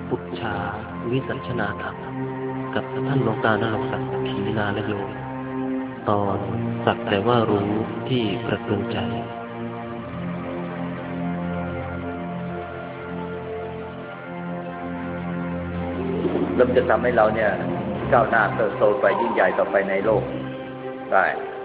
ปุจฉาวิสัชนาธรรมกับท่านหลวงตานรงค์ศักดิ์ขีนาและโยมตอนสักแต่ว่ารู้ที่ประเทืองใจแล้วมันจะทำให้เราเนี่ยก้าวหน้าเติบโตไปยิ่งใหญ่ต่อไปในโลกได้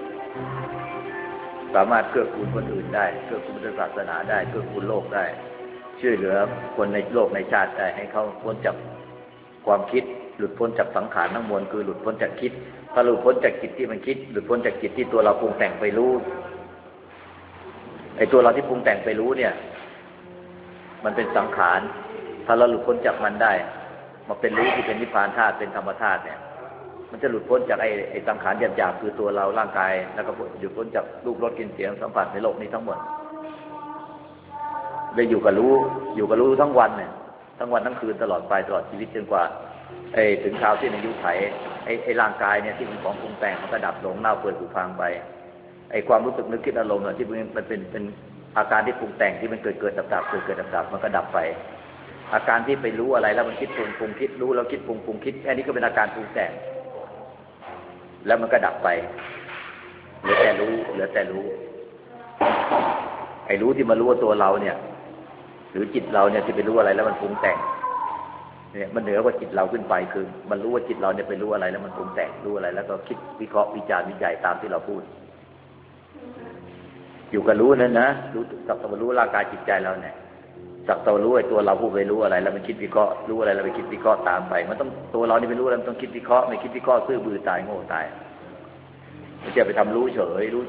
สามารถเกื้อกูลคนอื่นได้เกื้อกูลศาสนาได้เกื้อกูลโลกได้ช่วยเหลือคนในโลกในชาติได้ให้เขาพ้นจากความคิดหลุดพ้นจากสังขารทั้งมวลคือหลุดพ้นจากคิดถ้าหลุดพ้นจากจิตที่มันคิดหลุดพ้นจากจิตที่ตัวเราปรุงแต่งไปรู้ไอ้ตัวเราที่ปรุงแต่งไปรู้เนี่ยมันเป็นสังขารถ้าเราหลุดพ้นจากมันได้มาเป็นรู้ที่เป็นนิพพานธาตุเป็นธรรมธาตุเนี่ยมันจะหลุดพ้นจากไอ้สังขารหยาบๆคือตัวเราร่างกายแล้วก็หลุดพ้นจากรูปรสกลิ่นเสียงสัมผัสในโลกนี้ทั้งหมดได้อยู่กับรู้ทั้งวันเนี่ยทั้งวันทั้งคืนตลอดไปตลอดชีวิตจนกว่าถึงคราวที่อายุไขไอ้ร่างกายเนี่ยที่เป็นของปรุงแต่งมันก็ดับลงเน่าเปื่อยผุพังไปไอ้ความรู้สึกนึกคิดอารมณ์ที่มันเป็นอาการที่ปรุงแต่งที่มันเกิดดับเกิดดับมันก็ดับไปอาการที่ไปรู้อะไรแล้วมันคิดปรุงคิดรู้แล้วคิดปรุงคิดแค่นี้ก็เป็นอาการปรุงแต่งแล้วมันก็ดับไปเหลือแต่รู้ไอ้รู้ที่มารู้ว่าตัวเราเนี่ยหรือจิตเราเนี่ยที่ไปรู้อะไรแล้วมันปรุงแต่งเนี่ยมันเหนือกว่าจิตเราขึ้นไปคือมันรู้ว่าจิตเราเนี่ยไปรู้อะไรแล้วมันปรุงแต่งรู้อะไรแล้วก็คิดวิเคราะห์วิจารณ์วิจัยตามที่เราพูดอยู่กับรู้นั่นนะรู้สักแต่ว่ารู้ร่างกายจิตใจเราเนี่ยสักแต่ว่ารู้ไอ้ตัวเราพูดไปรู้อะไรแล้วมันคิดวิเคราะห์รู้อะไรแล้วไปคิดวิเคราะห์ตามไปมันต้องตัวเรานี่ไปรู้แล้วมันต้องคิดวิเคราะห์ไม่คิดวิเคราะห์ซื่อบื้อตายโง่ตายไม่ใช่ไปทำรู้เฉยรู้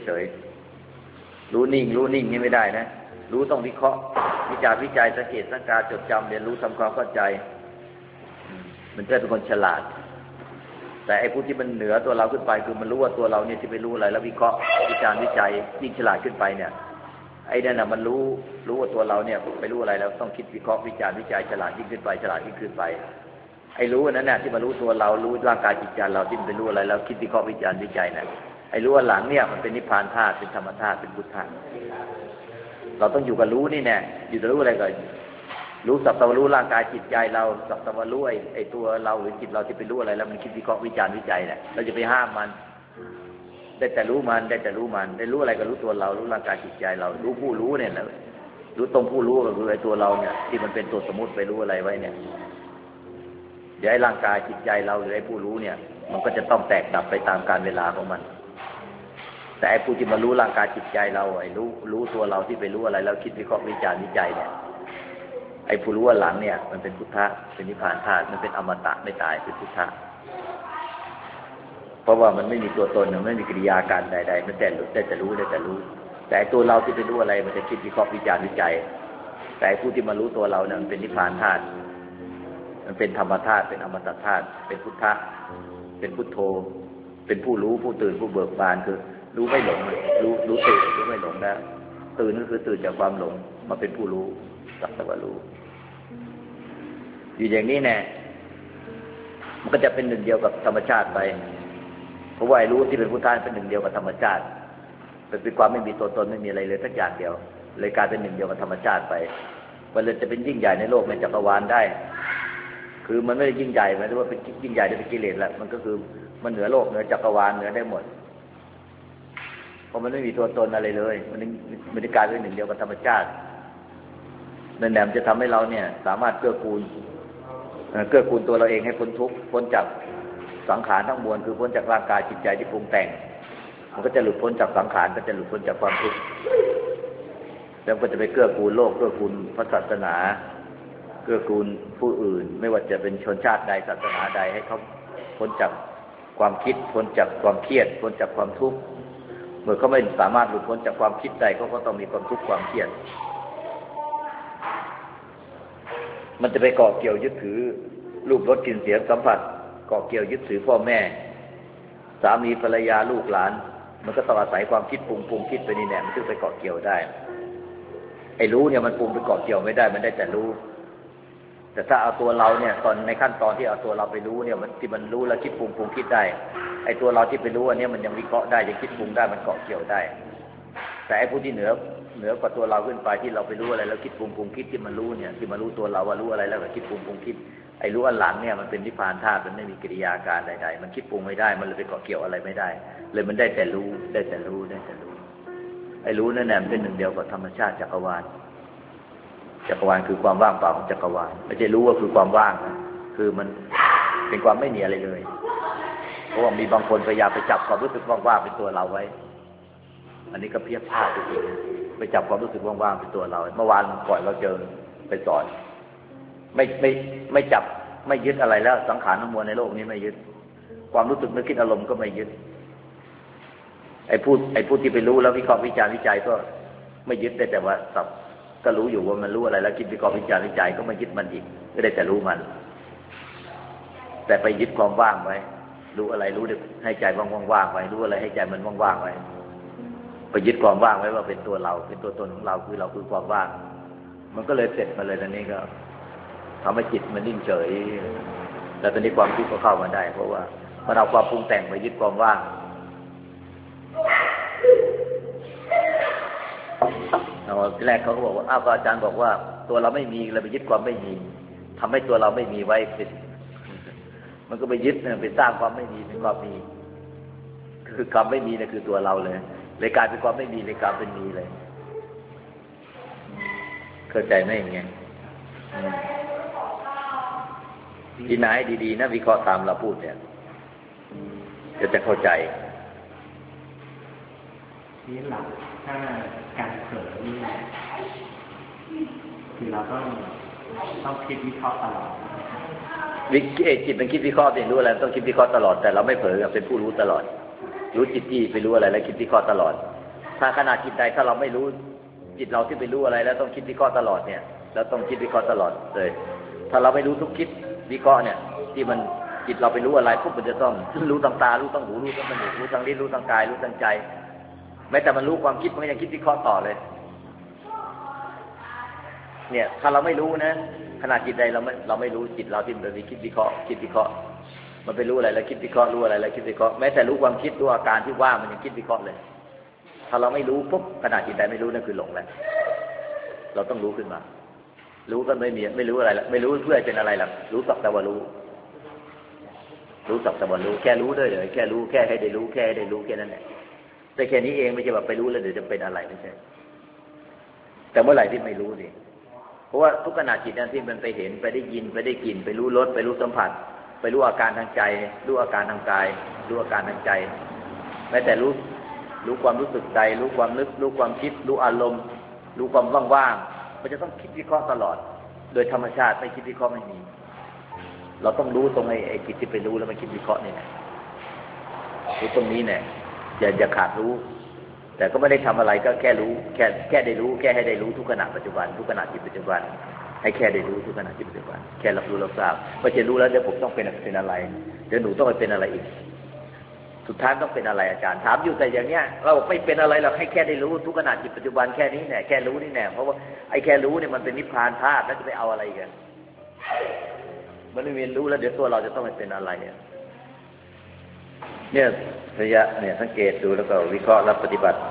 นิ่งนี่ไม่ได้นะรู้ต้องวิเคราะห์วิจัยสังเกตสังการจดจำเรียนรู้ทำความเข้าใจมันจะเป็นคนฉลาดแต่ไอ้ผู้ที่มันเหนือตัวเราขึ้นไปคือมันรู้ว่าตัวเราเนี่ยที่ไปรู้อะไรแล้ววิเคราะห์วิจารณ์วิจัยยิ่งฉลาดขึ้นไปเนี่ยไอ้นั่นน่ะมันรู้ว่าตัวเราเนี่ยไปรู้อะไรแล้วต้องคิดวิเคราะห์วิจารณ์วิจัยฉลาดยิ่งขึ้นไปไอ้รู้นั้นน่ะที่มารู้ตัวเรารู้ร่างกายจิตใจเราที่มันไปรู้อะไรแล้วคิดวิเคราะห์วิจารณ์วิจัยน่ะไอ้รู้ว่าหลังเนี่ยมันเป็นนิพพานธาตุเป็นธรรมธาตุเป็นพุทธะเราต้องอยู่กับรู้นี่แน่อยู่กับรู้อะไรก่อนรู้สักแต่ว่ารู้ร่างกายจิตใจเราสักแต่ว่ารู้ไอ้ตัวเราหรือจิตเราที่ไปรู้อะไรแล้วมันคิดวิเคราะห์วิจารณ์วิจัยเนี่ยเราจะไปห้ามมันได้แต่รู้มันได้รู้อะไรก็รู้ตัวเรารู้ร่างกายจิตใจเรารู้ผู้รู้เนี่ยนะรู้ตรงผู้รู้ก็คือไอ้ตัวเราเนี่ยที่มันเป็นตัวสมมุติไปรู้อะไรไว้เนี่ยเดี๋ยวไอ้ร่างกายจิตใจเราหรือไอ้ผู้รู้เนี่ยมันก็จะต้องแตกดับไปตามกาลเวลาของมันแต่ไอ้ผู้ที่มารู้ร่างกายจิตใจเราไอ้รู้ตัวเราที่ไปรู้อะไรแล้วคิดวิเคราะห์วิจารณ์วิจัยเนี่ยไอ้ผู้รู้ว่าหลังเนี่ยมันเป็นพุทธะเป็นนิพพานธาตุมันเป็นอมตะไม่ตายเป็นพุทธะเพราะว่ามันไม่มีตัวตนมันไม่มีกิริยาการใดๆมันแต่รู้แต่ตัวเราที่ไปรู้อะไรมันจะคิดวิเคราะห์วิจารณ์วิจัยแต่ผู้ที่มารู้ตัวเราเนี่ยมันเป็นนิพพานธาตุมันเป็นธรรมธาตุเป็นอมตะธาตุเป็นพุทธะเป็นพุทโธเป็นผู้รู้ผู้ตื่นผู้เบิกบานคือรู้ไม่หลงรู้ตื่นรู้ไม่หลงนะตื่นก็คือตื่นจากความหลงมาเป็นผู้รู้สักแต่ว่ารู้อยู่อย่างนี้แน่มันก็จะเป็นหนึ่งเดียวกับธรรมชาติไปเพราะว่าไอ้รู้ที่เป็นพุทธะเป็นหนึ่งเดียวกับธรรมชาติเป็นความไม่มีตัวตนไม่มีอะไรเลยสักอย่างเดียวเลยกลายเป็นหนึ่งเดียวกับธรรมชาติไปมันเลยจะเป็นยิ่งใหญ่ในโลกในจักรวาลได้คือมันไม่ได้ยิ่งใหญ่หมายถึงว่าเป็นยิ่งใหญ่ด้วยกิเลสแหละมันก็คือมันเหนือโลกเหนือจักรวาลเหนือได้หมดเพราะมันไม่มีตัวตนอะไรเลยมันได้กลายเป็นหนึ่งเดียวกับธรรมชาตินั่นแหละมันจะทำให้เราเนี่ยสามารถเกื้อกูลตัวเราเองให้พ้นทุกข์พ้นจากสังขารทั้งมวลคือพ้นจากร่างกายจิตใจที่ปรุงแต่งมันก็จะหลุดพ้นจากสังขารก็จะหลุดพ้นจากความทุกข์แล้วก็จะไปเกื้อกูลโลกเกื้อกูลพระศาสนาเกื้อกูลผู้อื่นไม่ว่าจะเป็นชนชาติใดศาสนาใดให้เขาพ้นจากความคิดพ้นจากความเครียดพ้นจากความทุกข์เมื่อเขาไม่สามารถหลุดพ้นจากความคิดใดเขาก็ต้องมีความทุกข์ความเครียดมันจะไปเกาะเกี่ยวยึดถือรูปรสกลิ่นเสียงสัมผัสเกาะเกี่ยวยึดถือพ่อแม่สามีภรรยาลูกหลานมันก็ต้องอาศัยความคิดปรุงคิดไปนี่แหละมันถึงไปเกาะเกี่ยวได้ไอ้รู้เนี่ยมันปรุงไปเกาะเกี่ยวไม่ได้มันได้แต่รู้แต่ถ้าเอาตัวเราเนี่ยตอนในขั้นตอนที่เอาตัวเราไปรู้เนี่ยมันที่มันรู้แล้วคิดปรุงคิดได้ไอ้ตัวเราที่ไปรู้อันนี้มันยังวิเคราะห์ได้ยังคิดปรุงได้มันเกาะเกี่ยวได้แต่ไอ้ผู้ที่เหนือเหนือกว่าตัวเราขึ้นไปที่เราไปรู้อะไรแล้วคิดปรุงคิดที่มันรู้เนี่ยที่มันรู้ตัวเราว่ารู้อะไรแล้วก็คิดปรุงคิดไอ้รู้อันหลังเนี่ยมันเป็นนิพพานธาตุมันไม่มีกิริยาการใดๆมันคิดปรุงไม่ได้มันเลยไปเกาะเกี่ยวอะไรไม่ได้เลยมันได้แต่รู้ได้แต่รู้ได้แต่รู้ไอ้รู้นั่นแหละเป็นหนึ่งเดียวกับธรรมชาติจักรวาลคือความว่างเปล่าของจักรวาลไม่ใช่รู้ว่าคือความว่างนะคือมันเป็นความไม่มีอะไรเลยเพราะว่ามีบางคนพยายามไปจับความรู้สึกว่างๆเป็นตัวเราไว้อันนี้ก็เพี้ยนพลาดไปอีกไปจับความรู้สึกว่างๆเป็นตัวเราเมื่อวานก่อนเราเจอไปสอนไม่จับไม่ยึดอะไรแล้วสังขารทั้งมวลในโลกนี้ไม่ยึดความรู้สึกนึกคิดอารมณ์ก็ไม่ยึดไอ้พูดที่ไปรู้แล้ววิเคราะห์วิจารณ์วิจัยก็ไม่ยึดได้แต่ว่าสับก็รู้อยู่ว่ามันรู้อะไรแล้วคิดวิเคราะห์วิจารณ์วิจัยก็ไม่ยึดมันอีกก็ได้แต่รู้มันแต่ไปยึดความว่างไว้รู้อะไรรู้ให้ใจว่างๆไว้รู้อะไรให้ใจมันว่างๆไว้ไปยึดความว่างไว้ว่าเป็นตัวเราเป็นตัวตนของเราคือความว่างมันก็เลยเสร็จมาเลยตอนนี้ก็ทำให้จิตมันนิ่งเฉยแล้วตอนนี้ความคิดก็เข้ามาได้เพราะว่ามันเอาความปรุงแต่งไปยึดความว่างทีแรกเขาก็บอกว่าอ้าวอาจารย์บอกว่าตัวเราไม่มีเราไปยึดความไม่มีทำให้ตัวเราไม่มีไว้เป็นมันก็ไปยึดไปสร้างความไม่มีเป็นความมีคือความไม่มีเนี่ยคือตัวเราเลยกลายเป็นความไม่มีเลยกลายเป็นมีเลยเข้าใจไหมอย่างเงี้ยที่ไหนดีๆนะวิเคราะห์ตามเราพูดเนี่ยจะเข้าใจที่หลักถ้าการเผลอนี่คือเราต้องคิดวิเคราะห์ตลอดจิตมันคิดวิเคราะห์เป็นรู้อะไรต้องคิดวิเคราะห์ตลอดแต่เราไม่เผลอเป็นผู้รู้ตลอดรู้จิตที่ไปรู้อะไรแล้วคิดวิเคราะห์ตลอดถ้าขณะจิตใดถ้าเราไม่รู้จิตเราที่ไปรู้อะไรแล้วต้องคิดวิเคราะห์ตลอดเนี่ยเราต้องคิดวิเคราะห์ตลอดเลยถ้าเราไม่รู้ทุกคิดวิเคราะห์เนี่ยที่มันจิตเราไปรู้อะไรปุ๊บมันจะต้องรู้ทางตารู้ทางหูรู้ทางจมูกรู้ทางลิ้นรู้ทางกายรู้ทางใจแม้แต่มันรู้ความคิดมันก็ยังคิดวิเคราะห์ต่อเลยเนี่ยถ้าเราไม่รู้นะขณะจิตใดเราไม่รู้จิตเราที่มันไปคิดวิเคราะห์มันไปรู้อะไรแล้วคิดวิเคราะห์รู้อะไรแล้วคิดวิเคราะห์แม้แต่รู้ความคิดรู้อาการที่ว่ามันยังคิดวิเคราะห์เลยถ้าเราไม่รู้ปุ๊บขณะจิตใดไม่รู้นั่นคือหลงแล้วเราต้องรู้ขึ้นมารู้ก็ไม่รู้อะไรละไม่รู้เพื่อเป็นอะไรล่ะรู้สักแต่ว่ารู้สักแต่ว่ารู้แค่รู้ด้วยเลยแค่รู้แค่ให้ได้รู้แค่ให้ได้รู้แค่นั้นแหละแต่แค่นี้เองไม่ใช่แบบไปรู้แล้วเดี๋ยวจะเป็นอะไรไม่ใช่แต่เมื่อไหร่ที่ไม่รู้ดิเพราะว่าทุกขณะจิตนั้นที่มันไปเห็นไปได้ยินไปได้กลิ่นไปรู้รสไปรู้สัมผัสไปรู้อาการทางใจรู้อาการทางกายรู้อาการทางใจแม้แต่รู้ความรู้สึกใจรู้ความนึกรู้ความคิดรู้อารมณ์รู้ความว่างๆมันจะต้องคิดวิเคราะห์ตลอดโดยธรรมชาติไม่คิดวิเคราะห์ไม่มีเราต้องรู้ตรงไอ้จิตที่ไปรู้แล้วมันคิดวิเคราะห์นี่แหละรู้ตรงนี้เนี่ยอย่าขาดรู้แต่ก็ไม่ได้ทำอะไรก็แค่รู้แค่ได้รู้แค่ให้ได้รู้ทุกขณะปัจจุบันทุกขณะจิตปัจจุบันให้แค่ได้รู้ทุกขณะจิตปัจจุบันแค่รับรู้รับทราบไม่ใช่รู้แล้วเดี๋ยวผมต้องเป็นอะไรเดี๋ยวหนูต้องไปเป็นอะไรอีกสุดท้ายต้องเป็นอะไรอาจารย์ถามอยู่แต่อย่างเนี้ยเราไม่เป็นอะไรเราให้แค่ได้รู้ทุกขณะจิตปัจจุบันแค่นี้เนี่ยแค่รู้นี่แน่เพราะว่าไอ้แค่รู้เนี่ยมันเป็นนิพพานธาตุแล้วจะไปเอาอะไรกันมันไม่เรียนรู้แล้วเดี๋ยวตัวเราจะต้องไปเป็นอะไรเนี่ยระยะเนี่ยสังเกตดูแล้วก็วิเคราะห์แล้วปฏิบัติ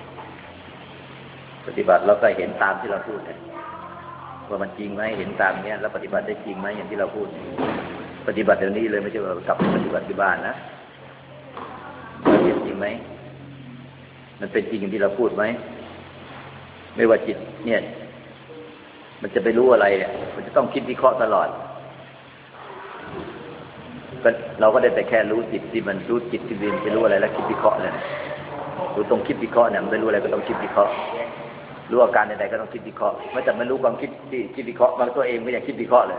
แล้วก็เห็นตามที่เราพูดเนี่ยว่ามันจริงไหมเห็นตามเนี้ยแล้วปฏิบัติได้จริงไหมอย่างที่เราพูดปฏิบัติเดี๋ยวนี้เลยไม่ใช่ว่ากลับไปปฏิบัติที่บ้านนะมันเป็นจริงไหมมันเป็นจริงอย่างที่เราพูดไหมไม่ว่าจิตเนี่ยมันจะไปรู้อะไรเนี่ยมันจะต้องคิดวิเคราะห์ตลอดเราก็ได้แต่แค่รู้จิตที่มันรู้จิตที่มันไปรู้อะไรแล้วคิดวิเคราะห์เลยรู้ตรงคิดวิเคราะห์เนี่ยมันไม่รู้อะไรก็ต้องคิดวิเคราะห์รู้อาการใดๆก็ต้องคิดวิเคราะห์ไม่แต่ไม่รู้ความคิดที่คิดวิเคราะห์บางตัวเองไม่อยากคิดวิเคราะห์เลย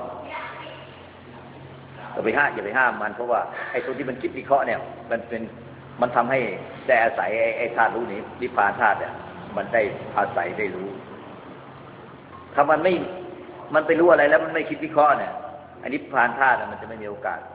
อย่าไปห้ามมันเพราะว่าไอ้ตัวที่มันคิดวิเคราะห์เนี่ยมันทำให้ได้อาศัยไอ้ธาตุรู้นี้นิพพานธาตุเนี่ยมันได้อาศัยได้รู้ถ้ามันไปรู้อะไรแล้วมันไม่คิดวิเคราะห์เนี่ยอันนี้นิพพานธาตุมันจะไม่มีโอกาส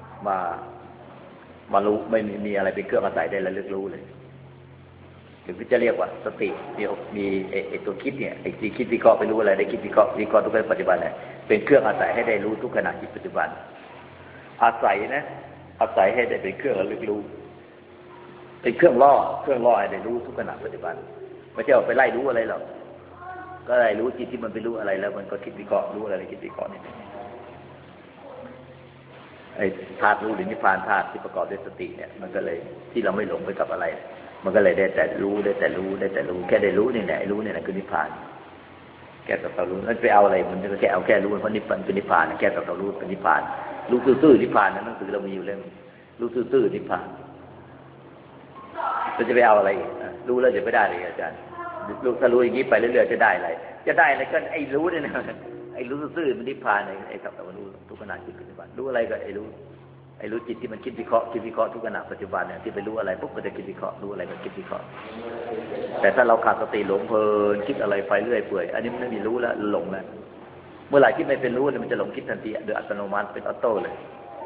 มารู้ไม่มีอะไรเป็นเครื่องอาศัยได้ระลึกรู้เลยถึงจะเรียกว่าสติมีไอ้ตัวคิดเนี่ยไอ้ที่คิดวิเคราะห์ไปรู้อะไรได้คิดวิเคราะห์ทุกขณะปัจจุบันเนี่ยเป็นเครื่องอาศัยให้ได้รู้ทุกขณะจิตปัจจุบันอาศัยให้ได้เป็นเครื่องระลึกรู้เป็นเครื่องล่อให้ได้รู้ทุกขณะปัจจุบันไม่ใช่ออกไปไล่รู้อะไรหรอกก็ไล่รู้จิตที่มันไปรู้อะไรแล้วมันก็คิดวิเคราะห์รู้อะไรคิดวิเคราะห์นี่ไอ้ธาตุรู้หรือนิพพานธาตุที่ประกอบด้วยสติเนี่ยมันก็เลยที่เราไม่หลงไปกับอะไรมันก็เลยได้แต่รู้ได้แต่รู้ได้แต่รู้แค่ได้รู้นี่แหละรู้นี่แหละคือนิพพานแก้กับเรารู้นั่นไปเอาอะไรมันก็แค่เอาแค่รู้เพราะนิพพานเป็นนิพพานแก้กับเรารู้เป็นนิพพานรู้ซื่อๆนิพพานนั้นหนังสือเรามีอยู่เล่มรู้ซื่อๆนิพพานเราจะไปเอาอะไรรู้แล้วจะไม่ได้เลยอาจารย์ถ้ารู้อย่างนี้ไปเรื่อยๆจะได้อะไรก็ไอ้รู้เนี่ยนะไอ้รู้ซื่อๆมันนิพพานไอ้กับเรารู้ทุกขณะจิตปัจจุบันรู้อะไรก็ไอ้รู้จิตที่มันคิดวิเคราะห์ทุกขณะปัจจุบันเนี่ยที่ไปรู้อะไรปุ๊บมันจะคิดวิเคราะห์รู้อะไรก็คิดวิเคราะห์แต่ถ้าเราขาดสติหลงเพลินคิดอะไรไปเรื่อยเปื่อยอันนี้มันไม่มีรู้แล้วหลงแล้วเมื่อไหร่ที่ไม่เป็นรู้เนี่ยมันจะหลงคิดทันทีโดยอัตโนมัติเป็นออโต้เลย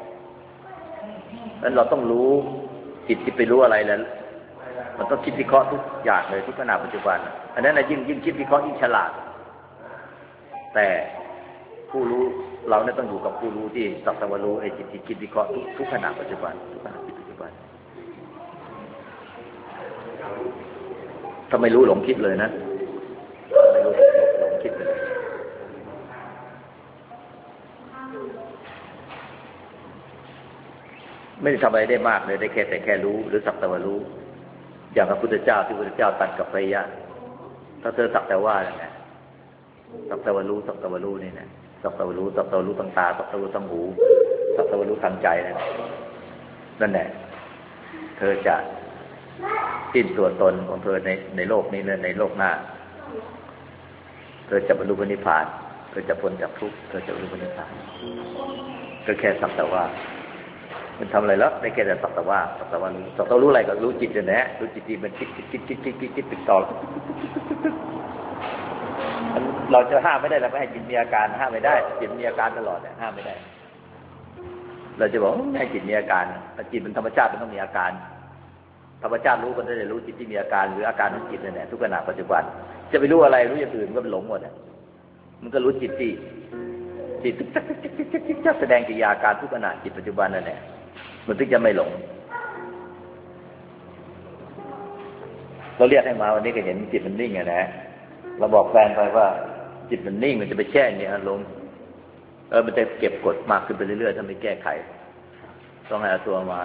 นั้นเราต้องรู้จิตที่ไปรู้อะไรแล้วมันต้องคิดวิเคราะห์ทุกอย่างเลยทุกขณะปัจจุบันอันนั้นยิ่งคิดวิเคราะห์ยิ่งฉลาดแต่ผู้รู้เราเนี่ยต้องอยู่กับผู้รู้ที่สักแต่ว่ารู้ไอ้จิตที่คิดวิเคราะห์ทุกขณะปัจจุบันทุกขณะปัจจุบันถ้าไม่รู้หลงคิดเลยนะไม่รู้หลงคิดเลยไม่ได้ทำอะไรได้มากเลยได้แต่แค่รู้หรือสักแต่ว่ารู้อย่างพระพุทธเจ้าที่พระพุทธเจ้าตรัสกับพระยะถ้าเธอสักแต่ว่าอย่างไงสักแต่ว่ารู้นี่นะสักแต่ว่ารู้ทางตาสักแต่ว่ารู้ทางหูสักแต่ว่ารู้ทางใจนั่นแหละเธอจะสิ้นตัวตนของเธอในโลกนี้ในโลกหน้าเธอจะบรรลุนิพพานเธอจะพ้นจากทุกข์เธอจะบรรลุนิพพานก็แค่สักแต่ว่ามันทำอะไรแล้วได้แค่แต่สักแต่ว่ารู้อะไรก็รู้จิตนั่นแหละรู้จิตที่มันคิดติดต่อเราจะห้ามไม่ได้เราไม่ให้จิตมีอาการห้ามไม่ได้จิตมีอาการตลอดเนี่ยห้ามไม่ได้เราจะบอกให้จิตมีอาการจิตเป็นธรรมชาติมันต้องมีอาการธรรมชาติรู้ก็ได้รู้จิตที่มีอาการหรืออาการของจิตนั่นแหละทุกขณะปัจจุบันจะไปรู้อะไรรู้อย่างอื่นก็หลงหมดมันก็รู้จิตที่จะแสดงกิริยาการทุกขณะจิตปัจจุบันนั่นแหละมันถึงจะไม่หลงเราเรียกให้มาวันนี้ก็เห็นจิตมันนิ่งนะเราบอกแฟนไปว่าจิตมันนิ่งมันจะไปแช่ในอารมณ์มันจะเก็บกดมากขึ้นไปเรื่อยๆถ้าไม่แก้ไขต้องให้เอาตัวมา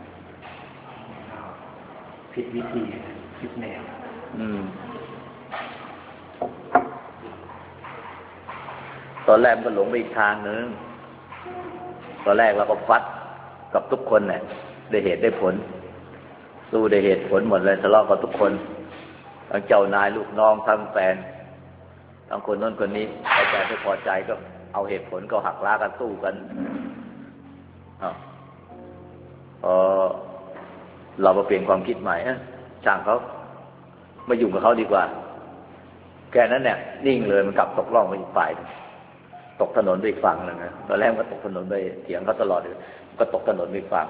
ผิดวิธีผิดแนวตอนแรกมันก็หลงไปอีกทางนึงตอนแรกเราก็ฟัดกับทุกคนเนี่ยได้เหตุได้ผลสู้ได้เหตุผลหมดเลยทะเลาะกับทุกคนทั้งเจ้านายลูกน้องทั้งแฟนทั้งคนโน้นคนนี้พอใจไม่พอใจก็เอาเหตุผลก็หักล้ากันสู้กันเรามาเปลี่ยนความคิดใหม่ช่างเขาไม่ยุ่งกับเขาดีกว่าแค่นั้นเนี่ยนิ่งเลยมันกลับตกล่องไปอีกฝ่ายตกถนนไปอีกฝั่งนึงนะตอนแรกก็ตกถนนไปเถียงเขาตลอดเลยก็ตกถนนไปอีกฝั่ง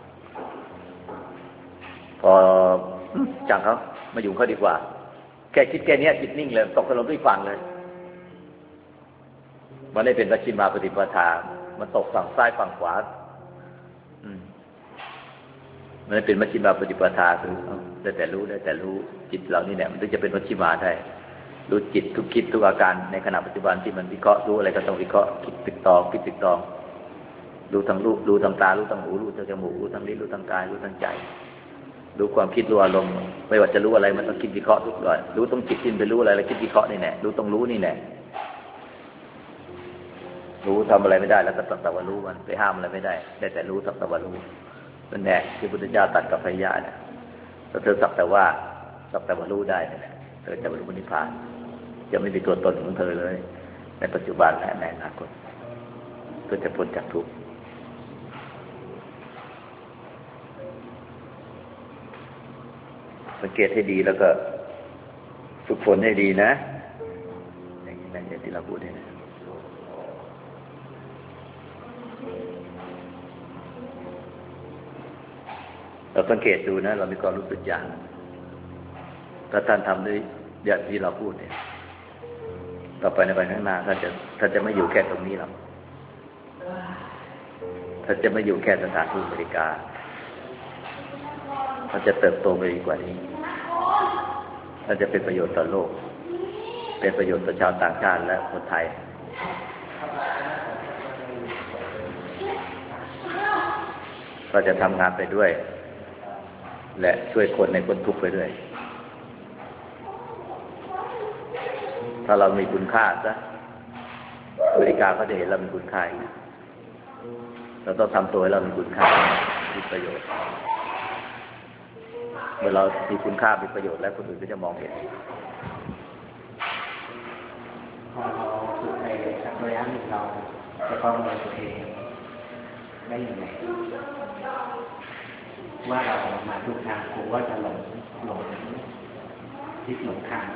พอช่างเขามายุ่งเขาดีกว่าแค่คิดแค่นี้จิตนิ่งเลยตกถนนไปอีกฝั่งเลยมันได้เป็นมัชฌิมาปฏิปทามันตกฝั่งซ้ายฝั่งขวามันได้เป็นมัชฌิมาปฏิปทาคือได้แต่รู้จิตเหล่านี้เนี่ยมันถึงจะเป็นมัชฌิมาได้รู้จิตทุกคิดทุกอาการในขณะปัจจุบันที่มันวิเคราะห์รู้อะไรก็ต้องวิเคราะห์คิดตึกตองรู้ทางรูปรู้ทางตารู้ทางหูรู้ทางจมูกรู้ทางลิ้นรู้ทางกายรู้ทางใจรู้ความคิดรู้อารมณ์ไม่ว่าจะรู้อะไรมันต้องคิดวิเคราะห์ทุกอย่างรู้ต้องจิตที่ไปรู้อะไรแล้วคิดวิเคราะห์นี่แน่รู้ต้องรู้นี่แน่รู้ทำอะไรไม่ได้แล้วก็สักแต่ว่ารู้มันไปห้ามอะไรไม่ได้ได้แต่รู้สักแต่ว่ารู้นั่นแหละที่พุทธเจ้าตรัสกับพระยะเนี่ยถ้าเธอสักแต่ว่ารู้ได้เนี่ยเธอจะบรรลุนิพพานจะไม่มีตัวตนของเธอเลยในปัจจุบันและในอนาคตเธอจะพ้นจากทุกข์สังเกตให้ดีแล้วก็ฝึกฝนให้ดีนะอย่างนี้นะอย่างที่เราพูดนี่นะเราสังเกตดูนะเรามีความรู้สึกอย่างถ้าท่านทำด้วยอย่างที่เราพูดเนี่ยต่อไปในวันข้างหน้าท่านจะไม่อยู่แค่ตรงนี้หรอกท่านจะไม่อยู่แค่สถานทูตอเมริกาท่านจะเติบโตไปกว่านี้น่าจะเป็นประโยชน์ต่อโลกเป็นประโยชน์ต่อชาวต่างชาติและคนไทยก็จะทำงานไปด้วยและช่วยคนในคนทุกข์ไปด้วยถ้าเรามีคุณค่าซะอเมริกาก็จะเห็นเรามีคุณค่าเราต้องทำตัวให้เรามีคุณค่ามีประโยชน์เมื่อเรามีคุณค่ามีประโยชน์แล้วคนอื่นก็จะมองเห็นพอเราฝึกไปสักระยะหนึ่งเราจะประเมินตัวเองได้ยังไงว่าเรามาถูกทางผมว่าจะหลงทิศหลงทาง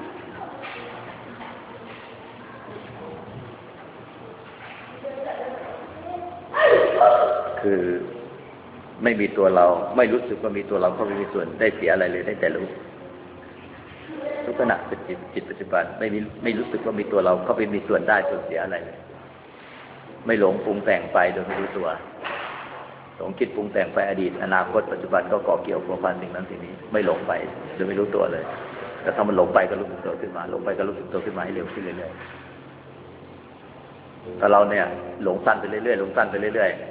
คือไม่มีตัวเราไม่รู้สึกว่ามีตัวเราเขาไม่มีส่วนได้เสียอะไรเลยได้แต่รู้ทุกขณะเป็นจิตปัจจุบันไม่รู้สึกว่ามีตัวเราเขาไม่มีส่วนได้ส่วนเสียอะไรเลยไม่หลงปรุงแต่งไปโดยไม่รู้ตัวหลงคิดปรุงแต่งไปอดีตอนาคตปัจจุบันก็ก่อเกี่ยวพัวพันสิ่งนั้นสิ่งนี้ไม่หลงไปโดยไม่รู้ตัวเลยแต่ถ้ามันหลงไปก็รู้สึกตัวขึ้นมาหลงไปก็รู้สึกตัวขึ้นมาให้เร็วขึ้นเรื่อยๆถ้าเราเนี่ยหลงสั้นไปเรื่อยๆหลงสั้นไปเรื่อยๆ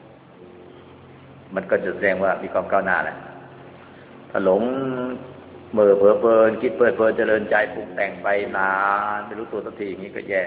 มันก็จะแสดงว่ามีความก้าวหน้าแหละถ้าหลงเมื่อเผลอเพลินคิดเพลินเจริญใจปรุงแต่งไปนานไม่รู้ตัวสักทีอย่างนี้ก็แย่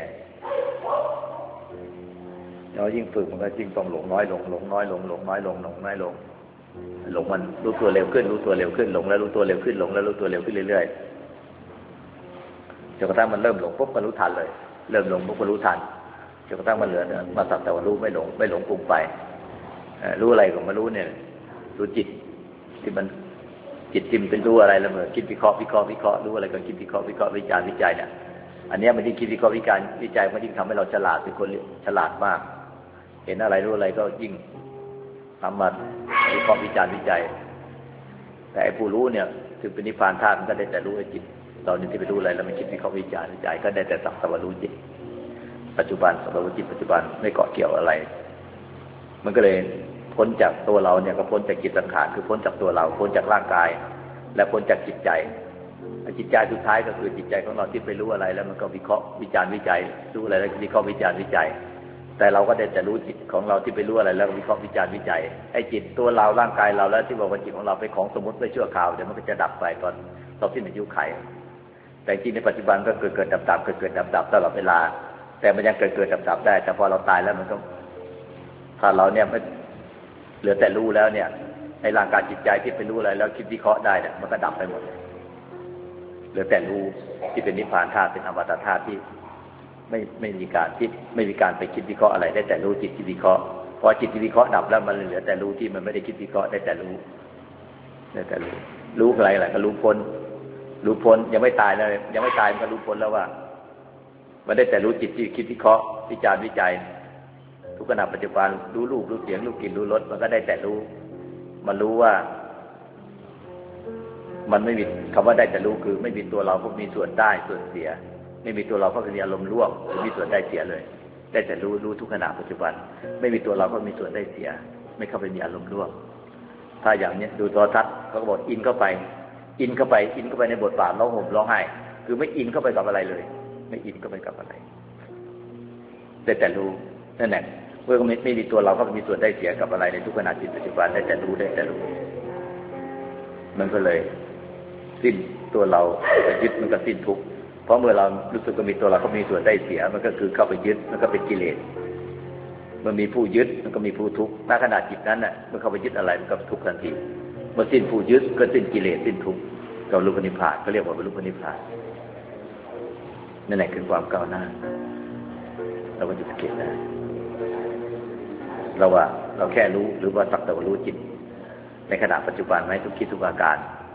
เรายิ่งฝึกมันก็ยิ่งต้องหลงน้อยลงหลงน้อยลงหลงน้อยลงหลงน้อยลงหลงมันรู้ตัวเร็วขึ้นรู้ตัวเร็วขึ้นหลงแล้วรู้ตัวเร็วขึ้นหลงแล้วรู้ตัวเร็วขึ้นเรื่อยๆจนกระทั่งมันเริ่มหลงปุ๊บก็รู้ทันเลยเริ่มหลงปุ๊บก็รู้ทันจนกระทั่งมันเหลือมาสักแต่ว่ารู้ไม่หลงปรุงไปรู้อะไรก็มารู้เนี่ยรู้จิตที่มันจิตจิมเป็นรู้อะไรแล้วเมื่อคิดวิเคราะห์รู้อะไรก็คิดวิเคราะห์วิจารณ์วิจัยเนี่ยอันนี้มันยิ่งคิดวิเคราะห์วิจัยมันยิ่งทำให้เราฉลาดเป็นคนฉลาดมากเห็นอะไรรู้อะไรก็ยิ่งทำมาวิเคราะห์วิจารณ์วิจัยแต่ไอ้ผู้รู้เนี่ยถึงเป็นนิพพานธาตุมันก็ได้แต่รู้ไอ้จิตเราเนี่ยที่ไปรู้อะไรแล้วมันคิดวิเคราะห์วิจารณ์วิจัยก็ได้แต่สักแต่ว่ารู้จิตปัจจุบันสักแต่ว่าจิตปัจจุบันไม่เกาะเกี่ยวอะไรมันก็เลยพ้นจากตัวเราเนี่ยก็พ้นจากจิตสังขารคือพ้นจากตัวเราพ้นจากร่างกายและพ้นจากจิตใจจิตใจสุดท้ายก็คือจิตใจของเราที่ไปรู้อะไรแล้วมันก็วิเคราะห์วิจารณ์วิจัยรู้อะไรแล้ววิเคราะห์วิจารณ์วิจัยแต่เราก็ได้แต่รู้จิตของเราที่ไปรู้อะไรแล้ววิเคราะห์วิจารณ์วิจัยไอ้จิตตัวเราร่างกายเราแล้วที่บอกว่าจิตของเราเป็นของสมมติไปชั่วคราวเดี๋ยวมันก็จะดับไปตอนสิ้นอายุขัยแต่จริงในปัจจุบันก็เกิดดับเกิดดับตลอดเวลาแต่มันยังเกิดดับได้แต่พอเราตายแล้วมันก็ถ้าเราเนี่ยไม่เหลือแต่รู้แล้วเนี่ยในร่างกายจิตใจที่ไปรู้อะไรแล้วคิดวิเคราะห์ได้เนี่ยมันก็ดับไปหมดเหลือแต่รู้ที่เป็นนิพพานธาตุเป็นอมตะธาตุที่ไม่มีการไปคิดวิเคราะห์อะไรได้แต่รู้จิตที่วิเคราะห์พอจิตที่วิเคราะห์ดับแล้วมันเหลือแต่รู้ที่มันไม่ได้คิดวิเคราะห์ได้แต่รู้อะไรก็รู้พ้นยังไม่ตายเลยยังไม่ตายมันก็รู้พ้นแล้วว่ามันได้แต่รู้จิตที่คิดวิเคราะห์วิจารณ์วิจัยทุกขณะปัจจุบันรู้รูปรู้เสียงรู้กลิ่นรู้รสมันก็ได้แต่รู้มันรู้ว่ามันไม่มีคำว่าได้แต่รู้คือไม่มีตัวเราก็มีส่วนได้ส่วนเสียไม่มีตัวเราก็มีอารมณ์ร่วมหรือมีส่วนได้เสียเลยได้แต่รู้ทุกขณะปัจจุบันไม่มีตัวเราก็มีส่วนได้เสียไม่เข้าไปมีอารมณ์ร่วมถ้าอย่างนี้ดูโทรทัศน์เขาบอกอินเข้าไปในบทบาทร้องห่มร้องไห้คือไม่อินเข้าไปกับอะไรเลยไม่อินเข้าไปกับอะไรได้แต่รู้นั่นแหละเมื่อไม่มีตัวเราก็มีส่วนได้เสียกับอะไรในทุกขณะจิตปัจจุบันได้แต่รู้มันก็เลยสิ้นตัวเราไปยึดมันก็สิ้นทุกข์เพราะเมื่อเรารู้สึกว่ามีตัวเราก็มีส่วนได้เสียมันก็คือเข้าไปยึดมันก็เป็นกิเลสเมื่อมีผู้ยึดมันก็มีผู้ทุกข์ณขณะจิตนั้นน่ะเมื่อเข้าไปยึดอะไรมันก็ทุกข์ทันทีเมื่อสิ้นผู้ยึดก็สิ้นกิเลสสิ้นทุกข์ก็บรรลุนิพพานก็เรียกว่าบรรลุนิพพานนั่นแหละคือความก้าวหน้าเราก็จะสังเกตได้เราว่าเราแค่รู้หรือว่าสักแต่ว่ารู้จิตในขณะปัจจุบันไหมทุกคิดทุกอาการ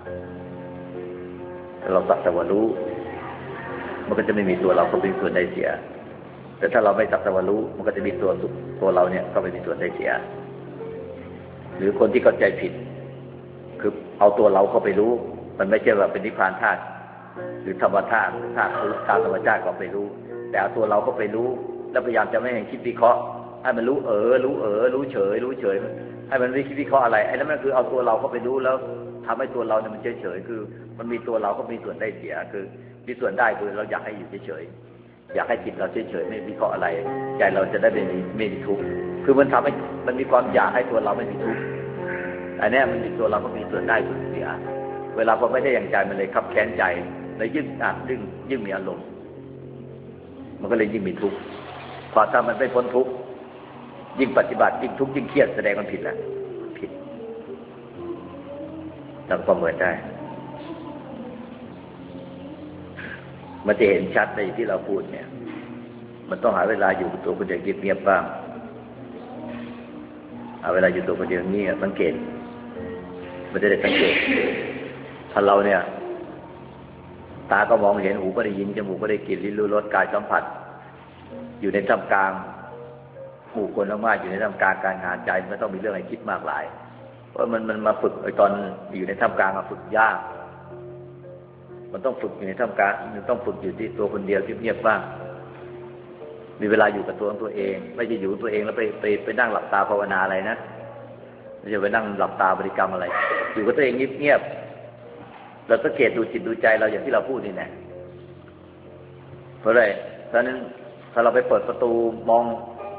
ถ้าเราสักแต่ว่ารู้มันก็จะไม่มีตัวเราเข้าไปมีส่วนได้เสียแต่ถ้าเราไม่สักแต่ว่ารู้มันก็จะมีตัวเราเนี่ยเข้าไปมีส่วนได้เสียหรือคนที่เข้าใจผิดคือเอาตัวเราเข้าไปรู้มันไม่ใช่ว่าเป็นนิพพานธาตุหรือธรรมธาตุธาตุธรรมชาติก็ไปรู้แต่เอาตัวเราก็ไปรู้แล้วพยายามจะไม่ให้คิดวิเคราะห์ให้มันรู้รู้เฉยให้มันวิเคราะห์อะไรไอ้นั่นมันคือเอาตัวเราเข้าไปรู้แล้วทำให้ตัวเราเนี่ยมันเฉยคือมันมีตัวเราก็มีส่วนได้เสียคือมีส่วนได้คือเราอยากให้อยู่เฉยอยากให้จิตเราเฉยไม่วิเคราะห์อะไรใจเราจะได้ไม่มีทุกข์คือมันทำให้มันมีความอยากให้ตัวเราไม่มีทุกข์อันนี้มันมีตัวเราก็มีส่วนได้ส่วนเสียเวลาพอไม่ได้อย่างใจมันเลยขับแค้นใจเลยยิ่งมีอารมณ์มันก็เลยยิ่งมีทุกข์พอถ้ามันไม่พ้นทุกข์ยิ่งปฏิบัติยิ่งทุกข์ยิ่งเครียดแสดงมันผิดแล้วผิดจำความเหมือนได้มันจะเห็นชัดในที่เราพูดเนี่ยมันต้องหาเวลาอยู่กับตัวคนเดียวเงียบๆบ้างหาเวลาอยู่ตัวคนเดียวเงียบสังเกตมันจะได้สังเกตถ้าเราเนี่ยตาก็มองเห็นหูก็ได้ยินจมูกก็ได้กลิ่นลิ้นรู้รสกายสัมผัสอยู่ในท่ามกลางหมู่คนมากๆอยู่ในท่ามกลางการงานใจมันต้องมีเรื่องให้คิดมากหลายเพราะมันมาฝึกตอนอยู่ในท่ามกลางมาฝึกยากมันต้องฝึกอยู่ในท่ามกลางมันต้องฝึกอยู่ที่ตัวคนเดียวเงียบๆบ้างมีเวลาอยู่กับตัวเองไม่ใช่อยู่ตัวเองแล้วไปนั่งหลับตาภาวนาอะไรนะไม่ใช่ไปนั่งหลับตาบริกรรมอะไรอยู่กับตัวเองเงียบๆเราสังเกตดูจิตดูใจเราอย่างที่เราพูดนี่แหละเพราะอะไรเพราะนั้นถ้าเราไปเปิดประตูมอง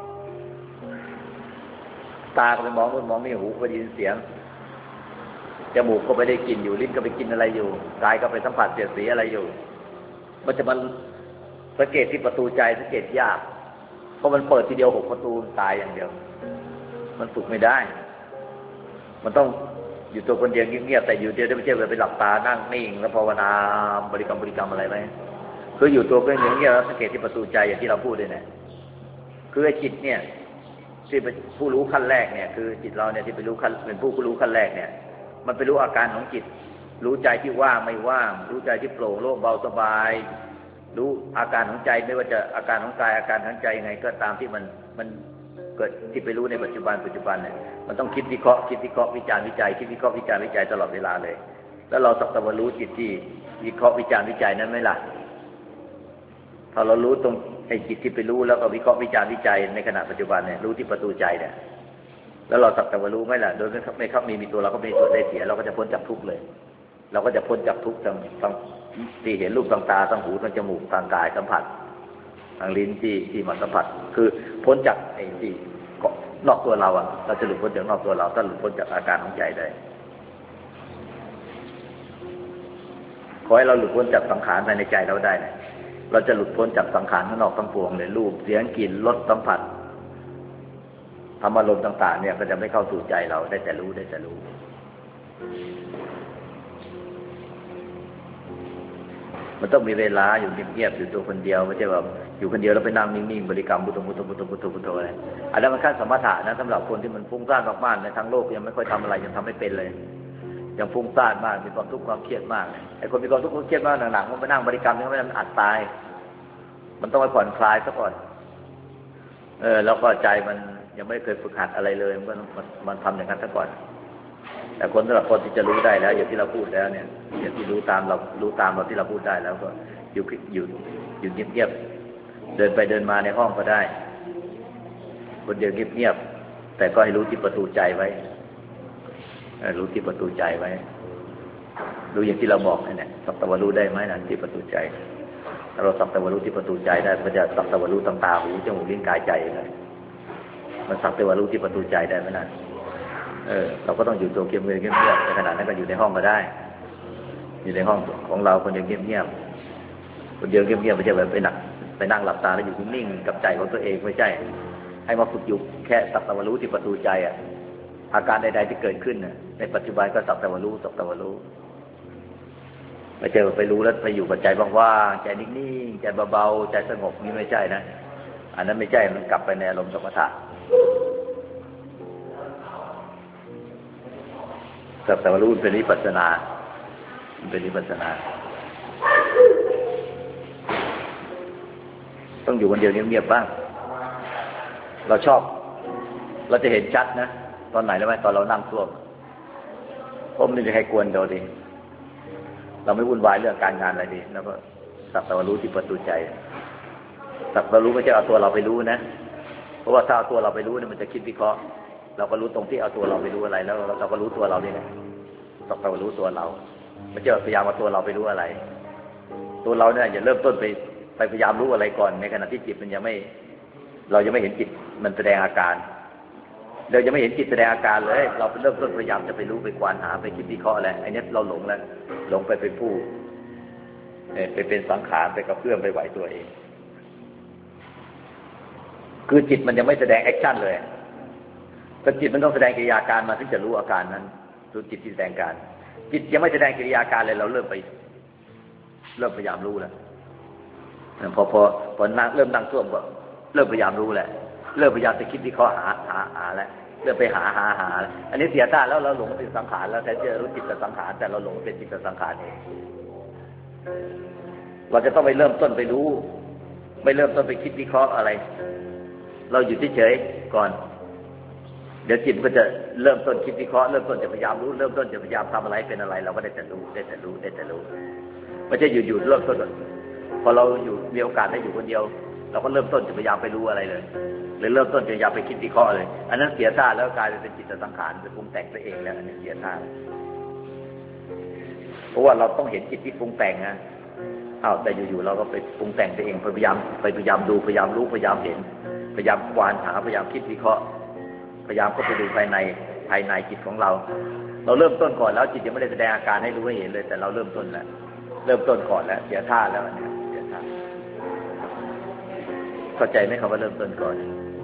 ตาก็ไปมองนู่นมองนี่หูก็ได้ยินเสียงจมูกก็ไปได้กลิ่นอยู่ลิ้นก็ไปกินอะไรอยู่กายก็ไปสัมผัสเสียดสีอะไรอยู่มันจะมันสังเกตที่ประตูใจสังเกตยากเพราะมันเปิดทีเดียว6 ประตูตายอย่างเดียวมันฝึกไม่ได้มันต้องอยู่ตัวคนเดียวเงียบๆแต่อยู่เดียวไม่ใช่ไปหลับตานั่งนิ่งแล้วภาวนาบริกรรมอะไรไหมคืออยู่ตัวคนเดียวเงียบแล้วสังเกตที่ประตูใจอย่างที่เราพูดเลยเนี่ยคือไอ้จิตเนี่ยที่เป็นผู้รู้ขั้นแรกเนี่ยคือจิตเราเนี่ยที่ไปรู้ขั้นเป็นผู้รู้ขั้นแรกเนี่ยมันไปรู้อาการของจิตรู้ใจที่ว่างไม่ว่างรู้ใจที่โปร่งโล่งเบาสบายรู้อาการของใจไม่ว่าจะอาการของกายอาการของใจยังไงก็ตามที่มันเกิดที่ไปรู้ในปัจจุบันเนี่ยมันต้องคิดวิเคราะห์วิจารณ์วิจัยคิดวิเคราะห์วิจารณ์วิจัยตลอดเวลาเลยแล้วเราสักแต่ว่ารู้จิตที่วิเคราะห์วิจารณ์วิจัยนั้นไหมล่ะพอเรารู้ตรงไอ้จิตที่ไปรู้แล้วก็วิเคราะห์วิจารณ์วิจัยในขณะปัจจุบันเนี่ยรู้ที่ประตูใจเนี่ยแล้วเราสักแต่ว่ารู้ไหมล่ะโดยไม่ครับมีตัวเราก็ไม่ส่วนได้เสียเราก็จะพ้นจากทุกข์เลยเราก็จะพ้นจากทุกข์ทั้งที่เห็นรูปทางตาทางหูทางจมูกทางกายสัมผัสทางลิ้นที่มันสัมผัสคือพ้นจากไอ้ที่นอกตัวเราอ่ะเราจะหลุดพ้นจากนอกตัวเราถ้าหลุดพ้นจากอาการของใจได้ขอให้เราหลุดพ้นจากสังขารภายในใจเราได้นะเราจะหลุดพ้นจากสังขารข้างนอกทั้งปวงเลยรูปเสียงกลิ่นรสสัมผัสธรรมารมณ์ต่างๆเนี่ยก็จะไม่เข้าสู่ใจเราได้แต่รู้มันต้องมีเวลาอยู่เงียบๆอยู่ตัวคนเดียวไม่ใช่ว่าอยู่คนเดียวแล้วไปนั่งนิ่งๆบริกรรมพุทโธอะไรอันนั้นมันขั้นสมถะนะสำหรับคนที่มันฟุ้งซ่านมากๆในทางโลกยังไม่ค่อยทำอะไรยังทำไม่เป็นเลยยังฟุ้งซ่านมากมีความทุกข์ความเครียดมากไอ้คนมีความทุกข์ความเครียดมากหนักๆมันไปนั่งบริกรรมนี่มันอัดตายมันต้องไปผ่อนคลายซะก่อนแล้วก็ใจมันยังไม่เคยฝึกหัดอะไรเลยมันทำอย่างนั้นซะก่อนแต่คนสำหรับคนที่จะรู้ได้แล้วอย่างที่เราพูดแล้วเนี่ยอย่างที่รู้ตามเราที่เราพูดได้แล้วก็อยู่เงียบๆเดินไปเดินมาในห้องก็ได้คนเดียวเงียบๆแต่ก็ให้รู้ที่ประตูใจไว้รู้ที่ประตูใจไว้รู้อย่างที่เราบอกนี่แหละสักแต่ว่ารู้ได้ไหมนะที่ประตูใจถ้าเราสักแต่ว่ารู้ที่ประตูใจได้มันจะสักแต่ว่ารู้ทางตาหูจมูกลิ้นกายใจเลยมันสักแต่ว่ารู้ที่ประตูใจได้ไหมนะเราก็ต้องอยู่ตัวเงียบๆในขณะนั้นก็อยู่ในห้องก็ได้อยู่ในห้องของเราคนเดียวเงียบๆคนเดียวเงียบๆไม่ใช่แบบไปนั่งหลับตาแล้วอยู่นิ่งๆกับใจของตัวเองไม่ใช่ให้มาฝึกอยู่แค่สักแต่ว่ารู้ที่ประตูใจอาการใดๆที่เกิดขึ้นในปัจจุบันก็สักแต่ว่ารู้ไม่ใช่ไปรู้แล้วไปอยู่กับใจว่างๆใจนิ่งๆใจเบาๆใจสงบนี่ไม่ใช่นะอันนั้นไม่ใช่มันกลับไปในอารมณ์สมถะแต่ว่ารู้เป็นวิปัสสนาต้องอยู่คนเดียวเงียบๆบ้างเราชอบเราจะเห็นชัดนะตอนไหนรู้ไหมตอนเรานั่งซ่วมผมไม่มีใครกวนเราดิเราไม่วุ่นวายเรื่องการงานอะไรดีแล้วก็สักแต่ว่ารู้ที่ประตูใจสักแต่รู้ไม่ใช่เอาตัวเราไปรู้นะราะว่าถ้าเอาตัวเราไปรู้เนี่ยมันจะคิดวิเคราะห์เราก็รู้ตรงที่เอาตัวเราไปรู้อะไรแล้วเราก็รู้ตัวเราเนี่ยต้องไปรู้ตัวเราไม่ใช่พยายามเอาตัวเราไปรู้อะไรตัวเราเนี่ยอย่าเริ่มต้นไปพยายามรู้อะไรก่อนในขณะที่จิตมันยังไม่เรายังไม่เห็นจิตมันแสดงอาการเรายังไม่เห็นจิตแสดงอาการเลยเราเริ่มต้นพยายามจะไปรู้ไปควานหาไปคิดวิเคราะห์อะไรไอ้นี้เราหลงแล้วหลงไปเป็นผู้ไปเป็นสังขารไปกระเพื่อมไปไหวตัวเองคือจิตมันยังไม่แสดงแอคชั่นเลยแต่จิตมันต้องแสดงกิริยาการมาถึงจะรู้อาการนั้นรู้จิตที่แสดงการจิตยังไม่แสดงกิริยาการเลยเราเริ่มพยายามรู้แล้วพอนั่งเริ่มนั่งท่วมก็เริ่มพยายามรู้แหละเริ่มพยายามจะคิดวิเคราะห์หาแล้วเริ่มไปหาอันนี้เสียท่าแล้วเราหลงเป็นสังขารแล้วแทนที่จะรู้จิตกับสังขารแต่เราหลงเป็นจิตกับสังขารเองเราจะต้องไปเริ่มต้นไปรู้ไม่เริ่มต้นไปคิดวิเคราะห์อะไรเราอยู่เฉยๆก่อนเดี๋ยวจิตก็จะเริ่มต้นคิดวิเคราะห์เริ่มต้นจะพยายามรู้เริ่มต้นจะพยายามทำอะไรเป็นอะไรเราก็ได้แต่รู้ไม่ใช่อยู่เริ่มต้นพอเราอยู่มีโอกาสได้อยู่คนเดียวเราก็เริ่มต้นจะพยายามไปรู้อะไรเลยหรือเริ่มต้นจะพยายามไปคิดวิเคราะห์เลยอันนั้นเสียท่าแล้วกลายเป็นจิตสังขารเป็นปรุงแต่งตัวเองแล้วอันนี้เสียท่าเพราะว่าเราต้องเห็นจิตที่ปรุงแต่งนะแต่อยู่ๆเราก็ไปปรุงแต่งตัวเองพยายามดูพยายามรู้พยายามเห็นพยายามควานหาพยายามคิดวิเคราะห์พยายามเข้าไปดูภายในจิตของเราเริ่มต้นก่อนแล้วจิตยังไม่ได้แสดงอาการให้รู้ให้เห็นเลยแต่เราเริ่มต้นแล้วเริ่มต้นก่อนแล้วเสียท่าแล้วเนี่ยเสียท่าเข้าใจไหมครับว่าเริ่มต้นก่อน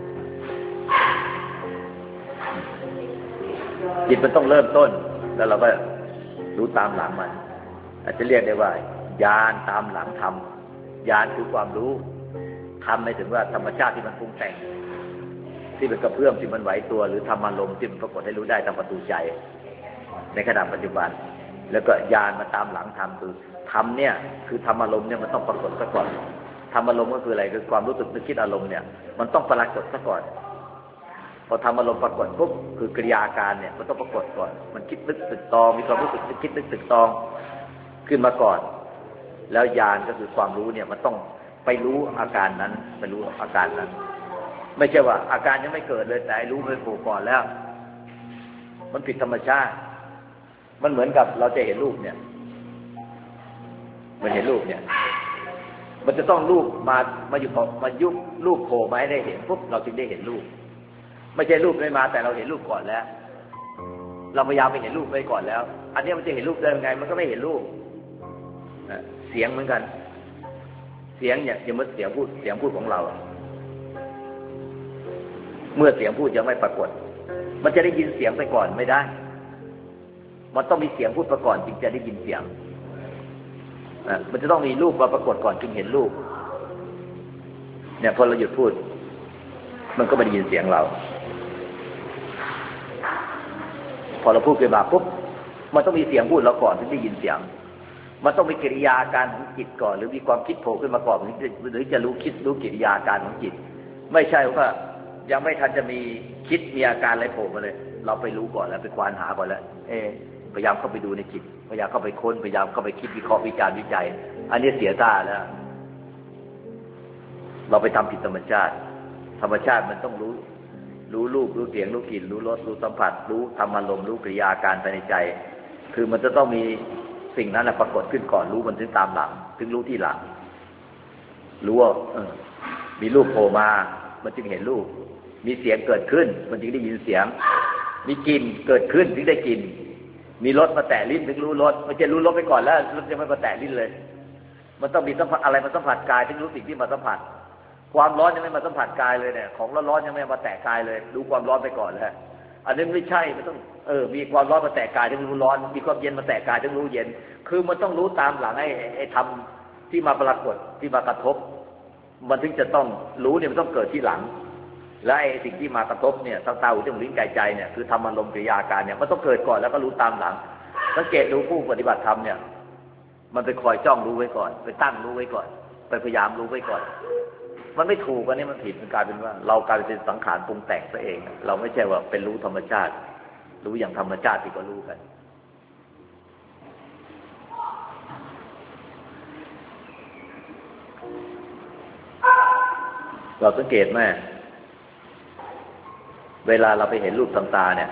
จิตมันต้องเริ่มต้นแล้วเราก็รู้ตามหลังมันอาจจะเรียกได้ว่าญาณตามหลังธรรมญาณคือความรู้ธรรมหมายถึงว่าธรรมชาติที่มันปรุงแต่งที่เป็นกระเพื่อมที่มันไหวตัวหรือธรรมารมณ์ที่มันปรากฏให้รู้ได้ตามประตูใจในขณะปัจจุบันแล้วก็ญาณมาตามหลังธรรมคือธรรมเนี่ยคือธรรมารมณ์เนี่ยมันต้องปรากฏซะก่อนธรรมารมณ์ก็คืออะไรคือความรู้สึกนึกคิดอารมณ์เนี่ยมันต้องปรากฏซะก่อนพอธรรมารมณ์ปรากฏปุ๊บคือกิริยาการเนี่ยมันต้องปรากฏก่อนมันคิดนึกตึกตองมีความรู้สึกคิดนึกตึกตองขึ้นมาก่อนแล้วญาณก็คือความรู้เนี่ยมันต้องไปรู้อาการนั้นไปรู้อาการนั้นไม่ใช่ว่าอาการยังไม่เกิดเลยแต่รู้ไปโผล่ก่อนแล้วมันผิดธรรมชาติมันเหมือนกับเราจะเห็นรูปเนี่ยมันเห็นรูปเนี่ยมันจะต้องรูปมาอยู่มายุบรูปโผล่มาให้ได้เห็นปุ๊บเราจึงได้เห็นรูปไม่ใช่รูปไม่มาแต่เราเห็นรูปก่อนแล้วเราพยายามไปเห็นรูปไว้ก่อนแล้วอันนี้มันจะเห็นรูปได้ยังไงมันก็ไม่เห็นรูปเสียงเหมือนกันเสียงเนี่ยยังเหมือนเสียงพูดของเราเมื่อเสียงพูดยังไม่ปรากฏมันจะได้ยินเสียงไปก่อนไม่ได้มันต้องมีเสียงพูดประก่อนจึงจะได้ยินเสียงมันจะต้องมีรูปมาปรากฏก่อนจึงเห็นรูปเนี่ยพอเราหยุดพูดมันก็ไม่ได้ยินเสียงเราพอเราพูดไปมาปุ๊บมันต้องมีเสียงพูดเราก่อนถึงได้ยินเสียงมันต้องมีกิริยาการของจิตก่อนหรือมีความคิดโผล่ขึ้นมาก่อนหรือจะรู้กิริยาการของจิตไม่ใช่ว่ายังไม่ทันจะมีคิดมีอาการอะไรโผล่มาเลยเราไปรู้ก่อนแล้วไปควานหาก่อนแล้วพยายามเข้าไปดูในจิตพยายามเข้าไปค้นพยายามเข้าไปคิดวิเคราะห์วิจารณ์วิจัยอันนี้เสียท่าแล้วเราไปทำผิดธรรมชาติมันต้องรู้รูปรู้เสียงรู้กลิ่นรู้รสรู้สัมผัสรู้ธรรมารมณ์รู้กิริยาการภายในใจคือมันจะต้องมีสิ่งนั้นปรากฏขึ้นก่อนรู้มันถึงตามหลังถึงรู้ที่หลังรู้ว่ามีรูปโผล่มามันจึงเห็นรูปมีเสียงเกิดขึ้นมันจึงได้ยินเสียงมีกลิ่นเกิดขึ้นถึงได้กลิ่นมีรสมาแตะลิ้นถึงรู้รสไม่ใช่รู้รสไปก่อนแล้วรสยังไม่มาแตะลิ้นเลยมันต้องมีสัมผัสอะไรมาสัมผัสกายถึงรู้สิ่งที่มาสัมผัสความร้อนยังไม่มาสัมผัสกายเลยเนี่ยของร้อนยังไม่มาแตะกายเลยดูความร้อนไปก่อนแล้วอันนี้ไม่ใช่มันต้องมีความร้อนมาแตะกายถึงรู้ร้อนมีความเย็นมาแตะกายถึงรู้เย็นคือมันต้องรู้ตามหลังไอ้ธรรมที่มาปรากฏที่มากระทบมันถึงจะต้องรู้เนี่ยมันต้องเกิดที่หลังและไอ้สิ่งที่มากระทบเนี่ยทางตาหูจมูกลิ้นกายใจเนี่ยคือธรรมารมณ์กิริยาการเนี่ยมันต้องเกิดก่อนแล้วก็รู้ตามหลังสังเกตดูผู้ปฏิบัติธรรมเนี่ยมันไปคอยจ้องรู้ไว้ก่อนไปตั้งรู้ไว้ก่อนไปพยายามรู้ไว้ก่อนมันไม่ถูกอันนี้มันผิดมันกลายเป็นว่าเรากลายเป็นสังขารปรุงแต่งซะเองเราไม่ใช่ว่าเป็นรู้ธรรมชาติรู้อย่างธรรมชาติที่ก็รู้กันเราสังเกตไหมเวลาเราไปเห็นรูปทางตาเนี่ย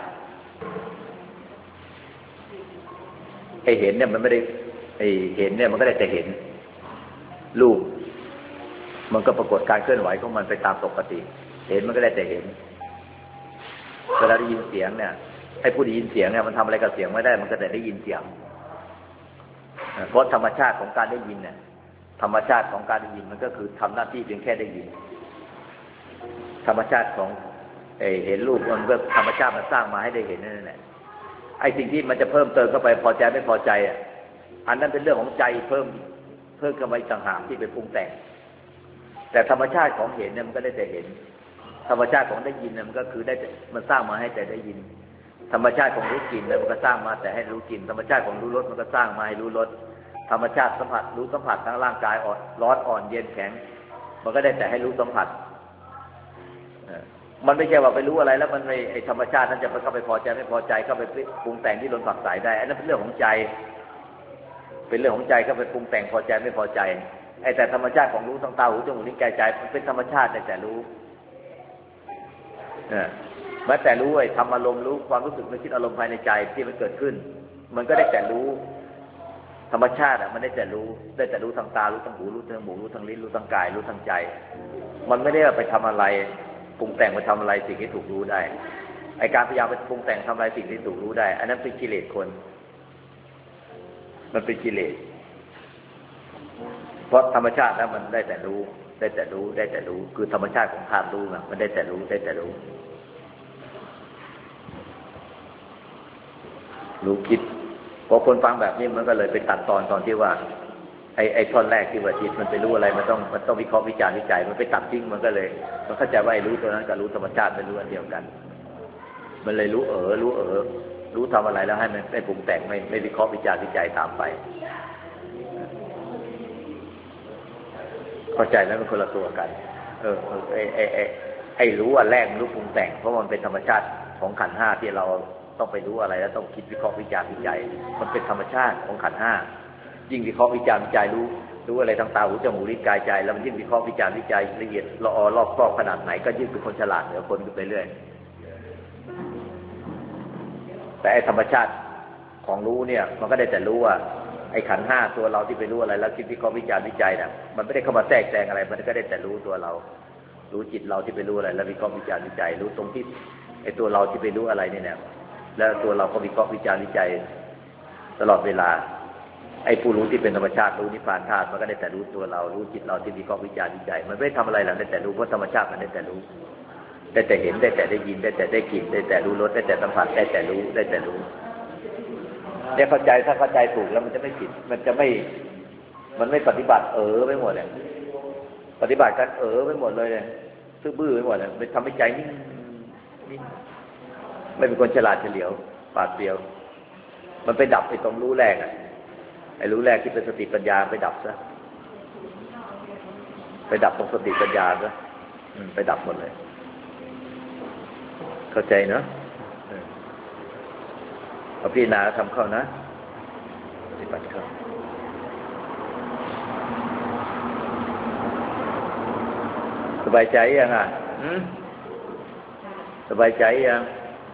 ไอ้เห็นเนี่ยมันไม่ได้ไอ้เห็นเนี่ยมันก็ได้แต่เห็นรูปมันก็ปรากฏการเคลื่อนไหวของมันไปตามปกติเห็นมันก็ได้แต่เห็นเวลาได้ยินเสียงเนี่ยไอ้ผู้ได้ยินเสียงเนี่ยมันทำอะไรกับเสียงไม่ได้มันก็แต่ได้ยินเสียงเพราะธรรมชาติของการได้ยินเนี่ยธรรมชาติของการได้ยินมันก็คือทำหน้าที่เพียงแค่ได้ยินธรรมชาติของเห็นรูปมันก็ธรรมชาติมันสร้างมาให้ได้เห็นนั่นแหละไอ้สิ่งที่มันจะเพิ่มเติมเข้าไปพอใจไม่พอใจอ่ะอันนั้นเป็นเรื่องของใจเพิ่มเข้าไปต่างหากที่ไปปรุงแต่งแต่ธรรมชาติของเห็นเนี่ยมันก็ได้แต่เห็นธรรมชาติของได้ยินเนี่ยมันก็คือได้มันสร้างมาให้แต่ได้ยินธรรมชาติของรู้กลิ่นเนี่ยมันก็สร้างมาแต่ให้รู้กลิ่นธรรมชาติของรู้รสมันก็สร้างมาให้รู้รสธรรมชาติสัมผัสรู้สัมผัสทั้งร่างกายอ่อนร้อนอ่อนเย็นแข็งมันก็ได้แต่ให้รู้สัมผัสมันไม่ใช่ว่าไปรู้อะไรแล้วมันไอ้ธรรมชาตินั้นจะเข้าไปพอใจไม่พอใจเข้าไปปรุงแต่งที่ลนฝักใสได้อันนั้นเป็นเรื่องของใจเป็นเรื่องของใจเข้าไปปรุงแต่งพอใจไม่พอใจไอ้แต่ธรรมชาติของรู้ทางตาหูจมูกลิ้นกายใจมันเป็นธรรมชาติแต่รู้แม้แต่รู้ไอ้ธรรมอารมณ์รู้ความรู้สึกนึกคิดอารมณ์ภายในใจที่มันเกิดขึ้นมันก็ได้แต่รู้ธรรมชาติมันได้แต่รู้ทางตารู้ทางหูรู้ทางจมูกรู้ทางลิ้นรู้ทางกายรู้ทางใจมันไม่ได้ไปทำอะไรปรุงแต่งไปทำอะไรสิ่งที่ถูกรู้ได้ไอ้การพยายามไปปรุงแต่งทำอะไรสิ่งที่ถูกรู้ได้อันนั้นเป็นกิเลสคนมันเป็นกิเลสเพราะธรรมชาติแล้วมันได้แต่รู้คือธรรมชาติของธาตุรู้มันได้แต่รู้คิดพอคนฟังแบบนี้มันก็เลยไปตัดตอนที่ว่าไอ้ท่อนแรกที่ว่าจิตมันไปรู้อะไรมันต้องวิเคราะห์วิจารณ์วิจัยมันไปตัดทิ้งมันก็เลยมันเข้าใจว่าไอ้รู้ตัวนั้นกับรู้ธรรมชาติเป็นรู้อันเดียวกันมันเลยรู้ทำอะไรแล้วให้มันไม่ปรุงแต่งไม่วิเคราะห์วิจารณ์วิจัยตามไปเข้าใจแล้วมันคนละตัวกันไอ้รู้อันแรกรู้ปรุงแต่งเพราะมันเป็นธรรมชาติของขันธ์ห้าที่เราต้องไปรู้อะไรแล้วต้องคิดวิเคราะห์วิจารณ์วิจัยมันเป็นธรรมชาติของขันธ์ห้ายิ่งวิเคราะห์วิจารณ์วิจัยรู้อะไรทางตาหูจมูกลิ้นกายใจแล้วมันยิ่งวิเคราะห์วิจารณ์วิจัยละเอียดละออรอบครอบขนาดไหนก็ยิ่งเป็นคนฉลาดเหนือคนขึ้นไปเรื่อยแต่ไอ้ธรรมชาติของรู้เนี่ยมันก็ได้แต่รู้ว่าไอ้ขันธ์ห้าตัวเราที่ไปรู้อะไรแล้วคิดวิเคราะห์วิจารณ์วิจัยน่ะมันไม่ได้เข้ามาแทรกแซงอะไรมันก็ได้แต่รู้ตัวเรารู้จิตเราที่ไปรู้อะไรแล้ววิเคราะห์วิจารณ์วิจัยรู้ตรงที่ไอ้ตัวเราที่ไปรู้อะไรเนี่ยแล้วตัวเราก็วิเคราะห์วิจารณ์วิจัยตลอดเวลาไอ้ผู้รู้ที่เป็นธรรมชาติรู้นิพพานธาตุมันก็ได้แต่รู้ตัวเรารู้จิตเราที่วิเคราะห์วิจารณ์วิจัยมันไม่ได้ทำอะไรหรอกได้แต่รู้เพราะธรรมชาติมันได้แต่รู้ได้แต่เห็นได้แต่ได้ยินได้แต่ได้กลิ่นได้แต่รู้รสได้แต่สัมผัสได้แต่รู้เนี่ยเข้าใจถ้าเข้าใจถูกแล้วมันจะไม่ผิดมันไม่ปฏิบัติไปหมดเลยปฏิบัติกันไปหมดเลยเนี่ยซื่อบื้อไปหมดเลยไม่ทำให้ใจนิ่งไม่เป็นคนฉลาดเฉลียวปาดเปรียวมันไปดับไอ้ตรงรู้แรกไอ้รู้แรกที่เป็นสติปัญญาไปดับซะไปดับตรงสติปัญญาซะไปดับหมดเลยเข้าใจเนาะเอาพิจารณาทำเข้านะปฏิบัติเข้าสบายใจยังสบายใจยัง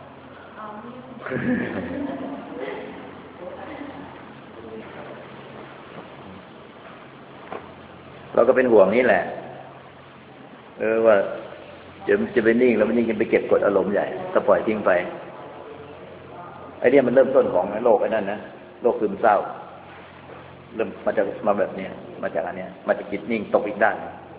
เราก็เป็นห่วงนี่แหละว่าจะไปนิ่งแล้วมันยิ่งไปเก็บกดอารมณ์ใหญ่ถ้าปล่อยทิ้งไปไอ้เนี่ยมันเริ่มต้นของโรคไอ้นั่นนะโรคซึมเศร้าเริ่มมาแบบนี้มาจากอันเนี้ยมาจากจิตนิ่งตกอีกด้าน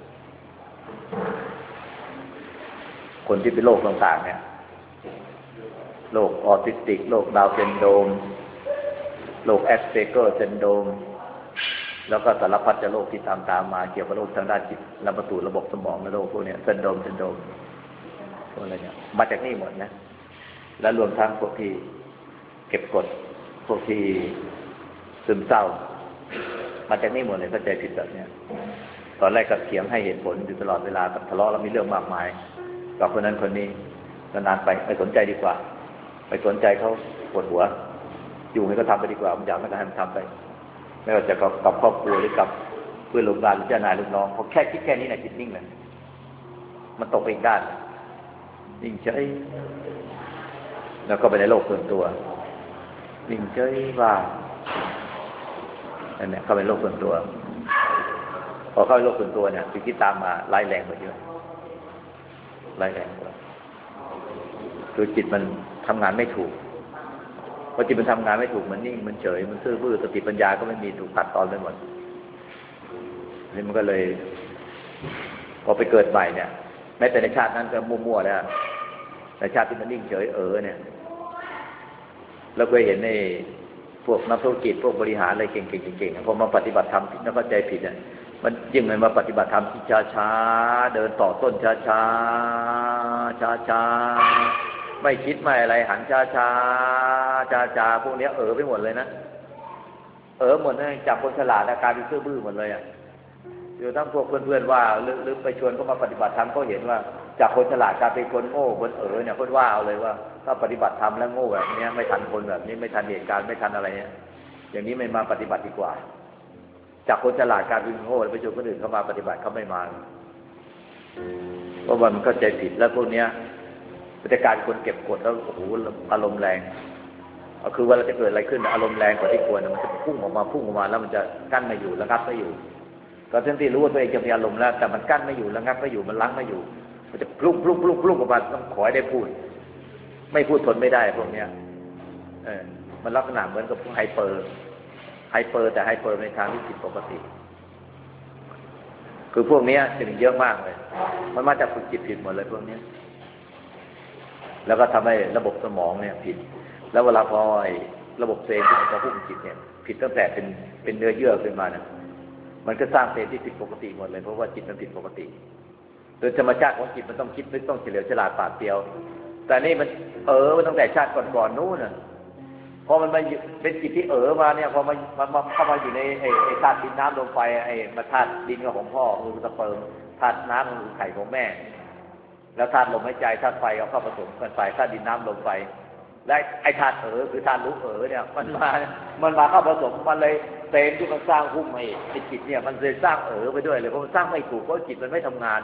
คนที่เป็นโรคต่างๆเนี่ยโรคออทิสติกโรคดาวน์ซินโดรมโรคแอสเพอร์เกอร์ซินโดรมแล้วก็สารพัดโรคที่ตามมาเกี่ยวกับโรคทางด้านจิตระบบสมองและโรคพวกนี้ซินโดรมพวกอะไรเนี่ยมาจากนี่หมดนะและรวมทั้งพวกที่เก็บกดพวกที่ซึมเศร้ามาจากนี่หมดเลยเข้าใจผิดแบบนี้ตอนแรกก็เถียงให้เหตุผลอยู่ตลอดเวลากับทะเลาะแล้วมีเรื่องมากมายกับคนนั้นคนนี้นานๆไปไม่สนใจดีกว่าไปสนใจเขาปวดหัวอยู่ให้เขาทำไปดีกว่าผมอยากให้เขาทำไปไม่ว่าจะกับครอบครัวหรือกับเพื่อนร่วมงานหรือเจ้านายลูกน้องเขาแค่คิดแค่นี้นะจิตนิ่งเลยมันตกไปอีกด้านนิ่งเฉยแล้วก็ไปในโลกส่วนตัวนิ่งเฉยว่างนั่นแหละเข้าไปโลกส่วนตัวพอเข้าไปโลกส่วนตัวเนี่ยสิ่งที่ตามมาไล่แรงกว่าเยอะไล่แรงกว่าคือจิตมันทำงานไม่ถูกพอจิตมันทำงานไม่ถูกมันนิ่งมันเฉยมันซื่อบื้อสติปัญญาก็ไม่มีถูกตัดตอนไปหมดนี่มันก็เลยพอไปเกิดใหม่เนี่ยแม้แต่ในชาตินั้นก็มั่วๆแล้วในชาติที่มันนิ่งเฉยเนี่ยเราเคยเห็นในพวกนักธุรกิจพวกบริหารอะไรเก่งๆพอมาปฏิบัติธรรมแล้วเข้าใจผิดเนี่ยมันยิ่งเลยมาปฏิบัติธรรมที่ช้าๆเดินต่อต้นช้าๆไม่คิดไม่อะไรหันช้าพวกนี้ไปหมดเลยนะหมดเลยจากคนฉลาดกลายเป็นซื่อบื้อหมดเลยอยู่ทั้งพวกเพื่อนๆว่าหรือไปชวนเขามาปฏิบัติธรรมก็เห็นว่าจากคนฉลาดกลายเป็นคนโง่คนเนี่ยคนว่าเอาเลยว่าถ้าปฏิบัติธรรมแล้วโง่แบบนี้ไม่ทันคนแบบนี้ไม่ทันเหตุการณ์ไม่ทันอะไรเนี่ยอย่างนี้ไม่มาปฏิบัติดีกว่าจากคนฉลาดกลายเป็นโง่ไปชวนคนอื่นเข้ามาปฏิบัติเขาไม่มาเพราะว่ามันเข้าใจผิดแล้วพวกเนี้ยเป็นการคนเก็บกดแล้วโอ้โหอารมณ์แรงคือว่าเราจะเกิดอะไรขึ้นอารมณ์แรงกว่าที่ควรมันจะพุ่งออกมาแล้วมันจะกั้นไม่อยู่ระงับไม่อยู่ก็ทั้งที่รู้ว่าตัวเองจะมีอารมณ์แล้วแต่มันกั้นไม่อยู่ระงับไม่อยู่มันลั้งไม่อยู่มันจะพุ่งออกมาต้องขอให้ได้พูดไม่พูดทนไม่ได้พวกเนี้ยมันลักษณะเหมือนกับไฮเปอร์แต่ไฮเปอร์ในทางที่ผิดปกติคือพวกนี้จะมีเยอะมากเลยมันมาจากฝึกจิตผิดหมดเลยพวกนี้แล้วก็ทำให้ระบบสมองเนี่ยผิดแล้วเวลาพอระบบเซลล์ที่มันจะควบคุมจิตเนี่ยผิดตั้งแต่เป็นเนื้อเยื่อขึ้นมาเนี่ยมันก็สร้างเซลล์ที่ผิดปกติหมดเลยเพราะว่าจิตมันผิดปกติโดยธรรมชาติของจิตมันต้องคิดนึกต้องเฉลียวฉลาดปราดเปรียวแต่นี่มันมันตั้งแต่ชาติก่อนนู้นน่ะพอมันมาเป็นจิตที่มาเนี่ยพอมันเข้ามาอยู่ในไอ้ธาตุดินน้ำลมไฟมาธาตุดินก็ของพ่อคือสเปิร์มธาตุน้ำคือไข่ของแม่แล้วธาตุลมหายใจธาตุไฟเอาเข้าผสมกันไปธาตุดินน้ำลมไฟและไอ้ธาตุคือธาตุรู้เนี่ยมันมาเข้าผสมมันเลยเซลล์ที่มันสร้างหุ้มไอ้จิตเนี่ยมันเลยสร้างไปด้วยเลยเพราะมันสร้างไม่ถูกเพราะจิตมันไม่ทำงาน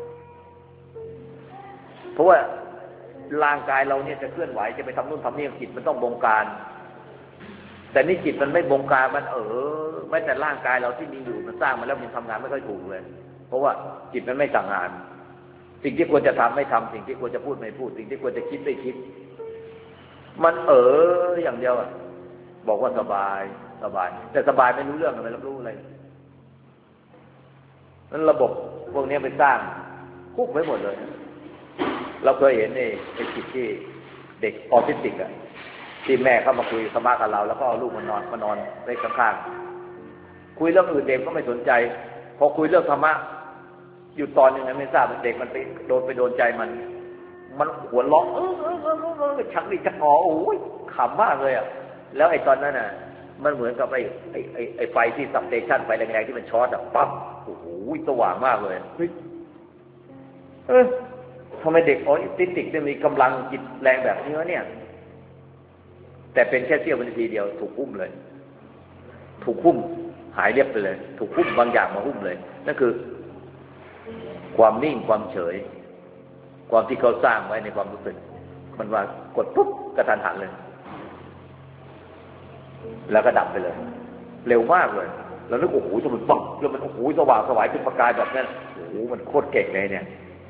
เพราะว่าร่างกายเราเนี่ยจะเคลื่อนไหวจะไปทำนู่นทำนี่จิตมันต้องบงการแต่นี่จิตมันไม่บงการมันแม้แต่ร่างกายเราที่มีอยู่มันสร้างมาแล้วมันทำงานไม่ค่อยถูกเลยเพราะว่าจิตมันไม่สั่งงานสิ่งที่ควรจะทำไม่ทำสิ่งที่ควรจะพูดไม่พูดสิ่งที่ควรจะคิดไม่คิดมันอย่างเดียวบอกว่าสบายแต่สบายไม่รู้เรื่องไม่รับรู้อะไรนั้นระบบพวกนี้ไปสร้างคุกไว้หมดเลยเราเคยเห็นไอ้จิตที่เด็กออทิสติกที่แม่เข้ามาคุยธรรมะกับเราแล้วก็เอาลูกมานอนในข้างๆคุยเรื่องอื่นเด็กก็ไม่สนใจพอคุยเรื่องธรรมะอยู่ตอนนึงไม่ทราบเด็กมันไปโดนใจมันหัวเราะชักดิชักงอโอ้ยขำมากเลยแล้วไอ้ตอนนั้นมันเหมือนกับไอ้ไฟที่ซับสเตชันไฟแรงๆที่มันช็อตปั๊บโอ้โหสว่างมากเลยทำไมเด็กออทิสติกจะมีกำลังจิตแรงแบบนี้วะเนี่ยแต่เป็นแค่เสี้ยววินาทีเดียวถูกหุ้มเลยถูกหุ้มหายเรียบไปเลยถูกหุ้มบางอย่างมาหุ้มเลยนั่นคือความนิ่งความเฉยความที่เขาสร้างไว้ในความรู้สึกมันว่ากดปุ๊บกระทันหันเลยแล้วก็ดับไปเลยเร็วมากเลยแล้วนึกโอ้โหจนมันปังแล้วมันโอ้โหสว่างสวายเป็นประกายแบบนั้นโอ้โหมันโคตรเก่งเลยเนี่ย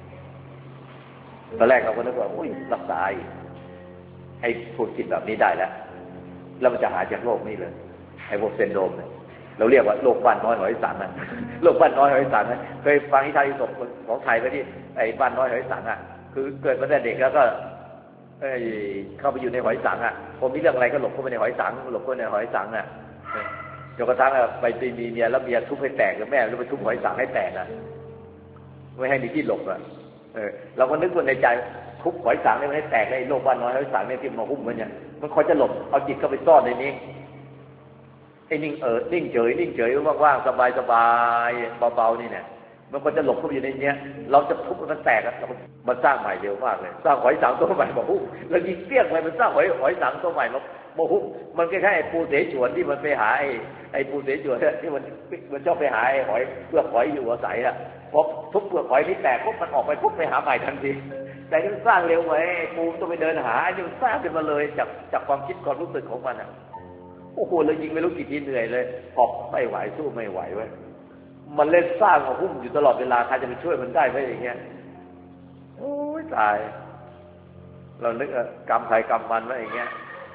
ตอนแรกเราก็นึกว่าอุ้ยรักษาไอ้พวกจิตแบบนี้ได้แล้วมันจะหายจากโรคนี้เลยไอ้พวกเซนโดรมเนี่ยเราเรียกว่าโรคบ้านน้อยหอยสังโรคบ้านน้อยหอยสังเคยฟังนิทานอิศบของไทยไปที่ไอ้บ้านน้อยหอยสังคือเกิดมาแต่เด็กแล้วก็เข้าไปอยู่ในหอยสังพอมีเรื่องอะไรก็หลบเข้าไปในหอยสังหลบเข้าไปในหอยสังจนกระทั่งไปมีเมียแล้วเมียทุบให้แตกแล้วแม่แล้วไปทุบหอยสังให้แตกไม่ให้มีที่หลบเราก็นึกว่าในใจทุบหอยสังนี่มันให้แตกในโลกบ้านน้อยหอยสังเนี่ยที่มาหุ้มมันเนี่ยมันคอยจะหลบเอาจิตเข้าไปซ่อนในนี้ไอ้นิ่งนิ่งเฉยว่างๆสบายเบาๆนี่เนี่ยมันก็จะหลบเข้าไปอยู่ในนี้เราจะทุบมันแตกมันสร้างใหม่เร็วมากเลยสร้างหอยสังตัวใหม่มาหุ้มแล้วยิงเปี้ยงไปมันสร้างหอยสังตัวใหม่มาหุ้มมันคล้ายๆไอ้ปูเสฉวนที่มันไปหาไอ้ปูเสฉวนที่มันชอบไปหาไอ้หอยเปลือกหอยอยู่อาศัยพอทุบเปลือกหอยนี่แตกปุ๊บมันออกไปปุ๊บไปหาใหม่ทันทีแต่ที่มันสร้างเร็วไว้ปูต้องไปเดินหาไอ้ที่มันสร้างขึ้นมาเลยจากความคิดความรู้สึกของมันอ่ะโอ้โหเลยยิงไม่รู้กี่ทีเหนื่อยเลยหอบไม่ไหวสู้ไม่ไหวเว้ยมันเล่นสร้างของหุ้มอยู่ตลอดเวลาใครจะไปช่วยมันได้ไหมอย่างเงี้ยโอ้ยตายเรานึกกรรมใครกรรมมันว่าอย่างเงี้ย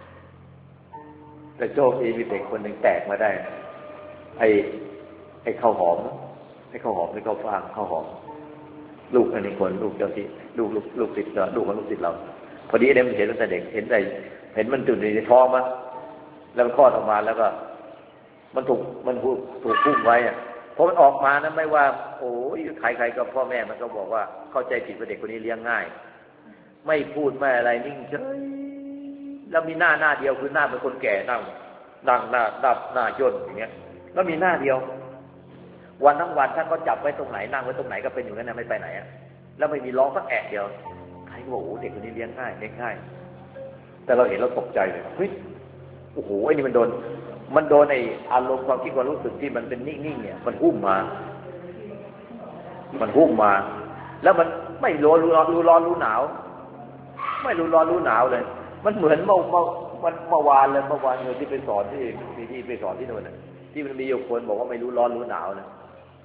แต่โชคดีมีเด็กคนหนึ่งแตกมาได้ไอ้ข้าวหอมนี่ข้าวฟ่างข้าวหอมลูกอันนี้คนลูกเจ้าที่ลูกติดลูกของลูกติดเราพอดีเนี่ยมันเห็นตั้งแต่เด็กเห็นมันจุดในท้องมั้ยแล้วมันคลอดออกมาแล้วก็มันถูกพุ่งไว้อ่ะพอมันออกมานะไม่ว่าโอ้ยใครๆกับพ่อแม่มันก็บอกว่าเข้าใจผิดว่าเด็กคนนี้เลี้ยงง่ายไม่พูดไม่อะไรนิ่งเฉยแล้วมีหน้าเดียวคือหน้าเป็นคนแก่นั่งหน้าย่นอย่างเงี้ยแล้วมีหน้าเดียววันทั้งวันถ้าเขาจับไว้ตรงไหนนั่งไว้ตรงไหนก็เป็นอยู่นั่นนะไม่ไปไหนอ่ะแล้วไม่มีร้องสักแอะเดียวใครบอกโอ้เด็กคนนี้เลี้ยงง่ายแต่เราเห็นเราตกใจเลยเฮ้ยโอ้โหไอ้นี่มันโดนไอ้อารมณ์ความคิดความรู้สึกที่มันเป็นนิ่งๆเนี่ยมันหุ้มมาแล้วมันไม่รู้ร้อนรู้หนาวไม่รู้ร้อนรู้หนาวเลยมันเหมือนเมื่อวานเลยที่ไปสอนที่ไปสอนที่โน่นน่ะที่มันมีอยู่คนบอกว่าไม่รู้ร้อนรู้หนาวนะ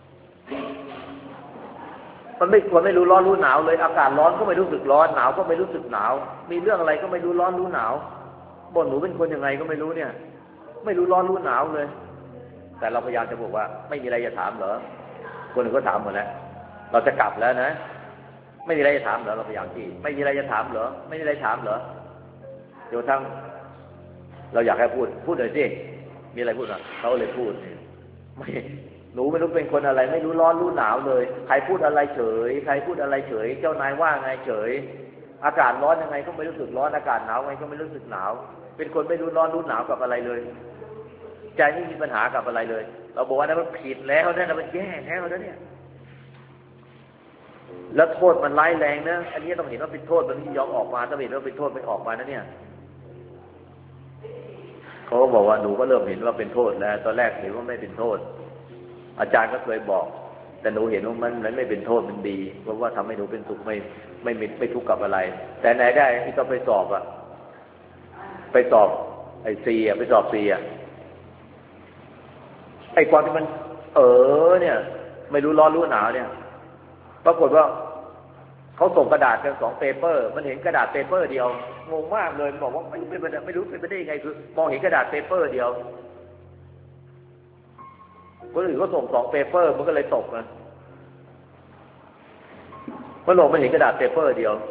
มันไม่รู้ร้อนรู้หนาวเลยอากาศร้อนก็ไม่รู้สึกร้อนหนาวก็ไม่รู้สึกหนาวมีเรื่องอะไรก็ไม่รู้ร้อนรู้หนาวบ่นหนูเป็นคนยังไงก็ไม่รู้เนี่ยไม่รู้ร้อนรู้หนาวเลยแต่เราพยายามจะบอกว่าไม่มีอะไรจะถามเหรอคนอื่นก็ถามหมดแล้วเราจะกลับแล้วนะไม่มีอะไรจะถามเหรอเราพยายามที่ไม่มีอะไรจะถามเหรอไม่มีอะไรถามเหรอโยทั้งเราอยากให้พูดหน่อยสิมีอะไรพูดอ่ะเขาเลยพูดไม่หนูไม่รู้เป็นคนอะไรไม่รู้ร้อนรู้หนาวเลยใครพูดอะไรเฉยเจ้านายว่าไงเฉยอากาศร้อนยังไงก็ไม่รู้สึกร้อนอากาศหนาวไงก็ไม่รู้สึกหนาวเป็นคนไม่รู้ร้อนรู้หนาวกับอะไรเลยใจไม่มีปัญหากับอะไรเลยเราบอกว่านั้นมันผิดแล้วนะมันแย่แล้วนะเนี่ยแล้วโทษมันร้ายแรงนะอันนี้ต้องเห็นว่าเป็นโทษมันไม่ยอมออกมาถ้าเห็นว่าเป็นโทษไม่ออกมานะเนี่ยเขาก็บอกว่าหนูก็เริ่มเห็นว่าเป็นโทษแล้วตอนแรกเห็นว่าไม่เป็นโทษอาจารย์ก็เคยบอกแต่หนูเห็นว่ามันไม่เป็นโทษมันดีเพราะว่าทำให้หนูเป็นสุขไม่ทุกข์กับอะไรแต่ไหนได้ที่เขาไปสอบไอ้ซีไปสอบซีไอ้ความที่มันเนี่ยไม่รู้ร้อนรู้หนาวเนี่ยปรากฏว่าเขาส่งกระดาษกัน2 เปเปอร์มันเห็นกระดาษเปเปอร์เดียวงงมากเลยบอกว่าไม่รู้เป็นไปได้ยังไงคือมองเห็นกระดาษเปเปอร์เดียวคนอื่นก็ส่ง2 เปเปอร์มันก็เลยตกนะเพราะมันเห็นกระดาษเปเปอร์เดียว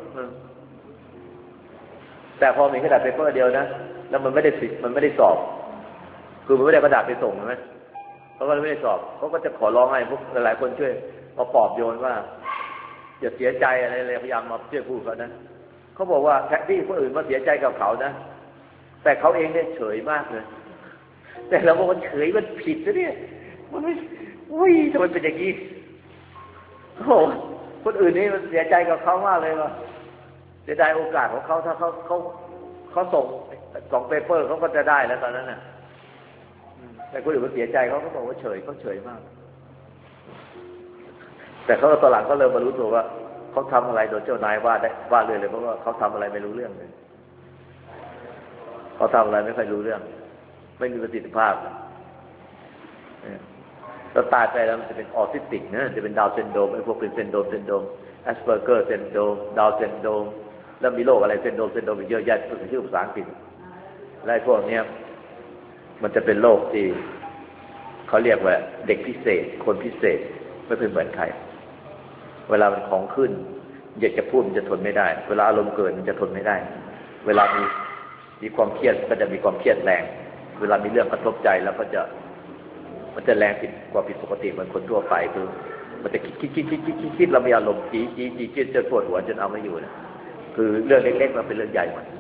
แต่พอมีกระดาษเปเปอร์เดียวนะแล้วมันไม่ได้สอบคือมันไม่ได้กระดาษไปส่งใช่ไหมเพราะว่าไม่ได้สอบเขาก็จะขอร้องให้พวกหลายคนช่วยมาปลอบโยนว่าอย่าเสียใจอะไรเลยพยายามมาช่วยพูดเขานะเขาบอกว่าแทนที่คนอื่นมาเสียใจกับเขานะแต่เขาเองเนี่ยเฉยมากเลยแต่เราบอกมันเฉยมันผิดนะเนี่ยมันไม่ทำไมเป็นอย่างนี้โอ้คนอื่นนี่มันเสียใจกับเขามากเลยว่ะเสียดายโอกาสของเขาถ้าเขาส่ง2 เปเปอร์เขาก็จะได้แล้วตอนนั้นน่ะแต่คนอื่นมันเสียใจเขาบอกว่าเฉยมากแต่เขาตอนหลังก็เริ่มมารู้ตัวว่าเขาทำอะไรโดนเจ้านายว่าเลยเพราะว่าเขาทำอะไรไม่รู้เรื่องเลยเขาทำอะไรไม่ค่อยรู้เรื่องไม่มีประสิทธิภาพแล้วตายไปแล้วมันจะเป็นออทิสติกนะจะเป็นดาวน์ซินโดรมไอ้พวกเป็นซินโดรมแอสเพอร์เกอร์ซินโดรมดาวน์ซินโดรมแล้วมีโรคอะไรซินโดรมอีกเยอะแยะเป็นชื่อภาษาอังกฤษและพวกนี้มันจะเป็นโรคที่เขาเรียกว่าเด็กพิเศษคนพิเศษไม่เป็นเหมือนใครเวลามันของขึ้นอยากจะพูดมันจะทนไม่ได้เวลาอารมณ์เกิดมันจะทนไม่ได้เวลามีความเครียดก็จะมีความเครียดแรงเวลามีเรื่องกระทบใจแล้วก็มันจะแรงผิดปกติเหมือนคนทั่วไปคือมันจะคิดเรามีอารมณ์จี้จนปวดหัวจนเอาไม่อยู่นะคือเรื่องเล็กๆมันเป็นเรื่องใหญ่หมด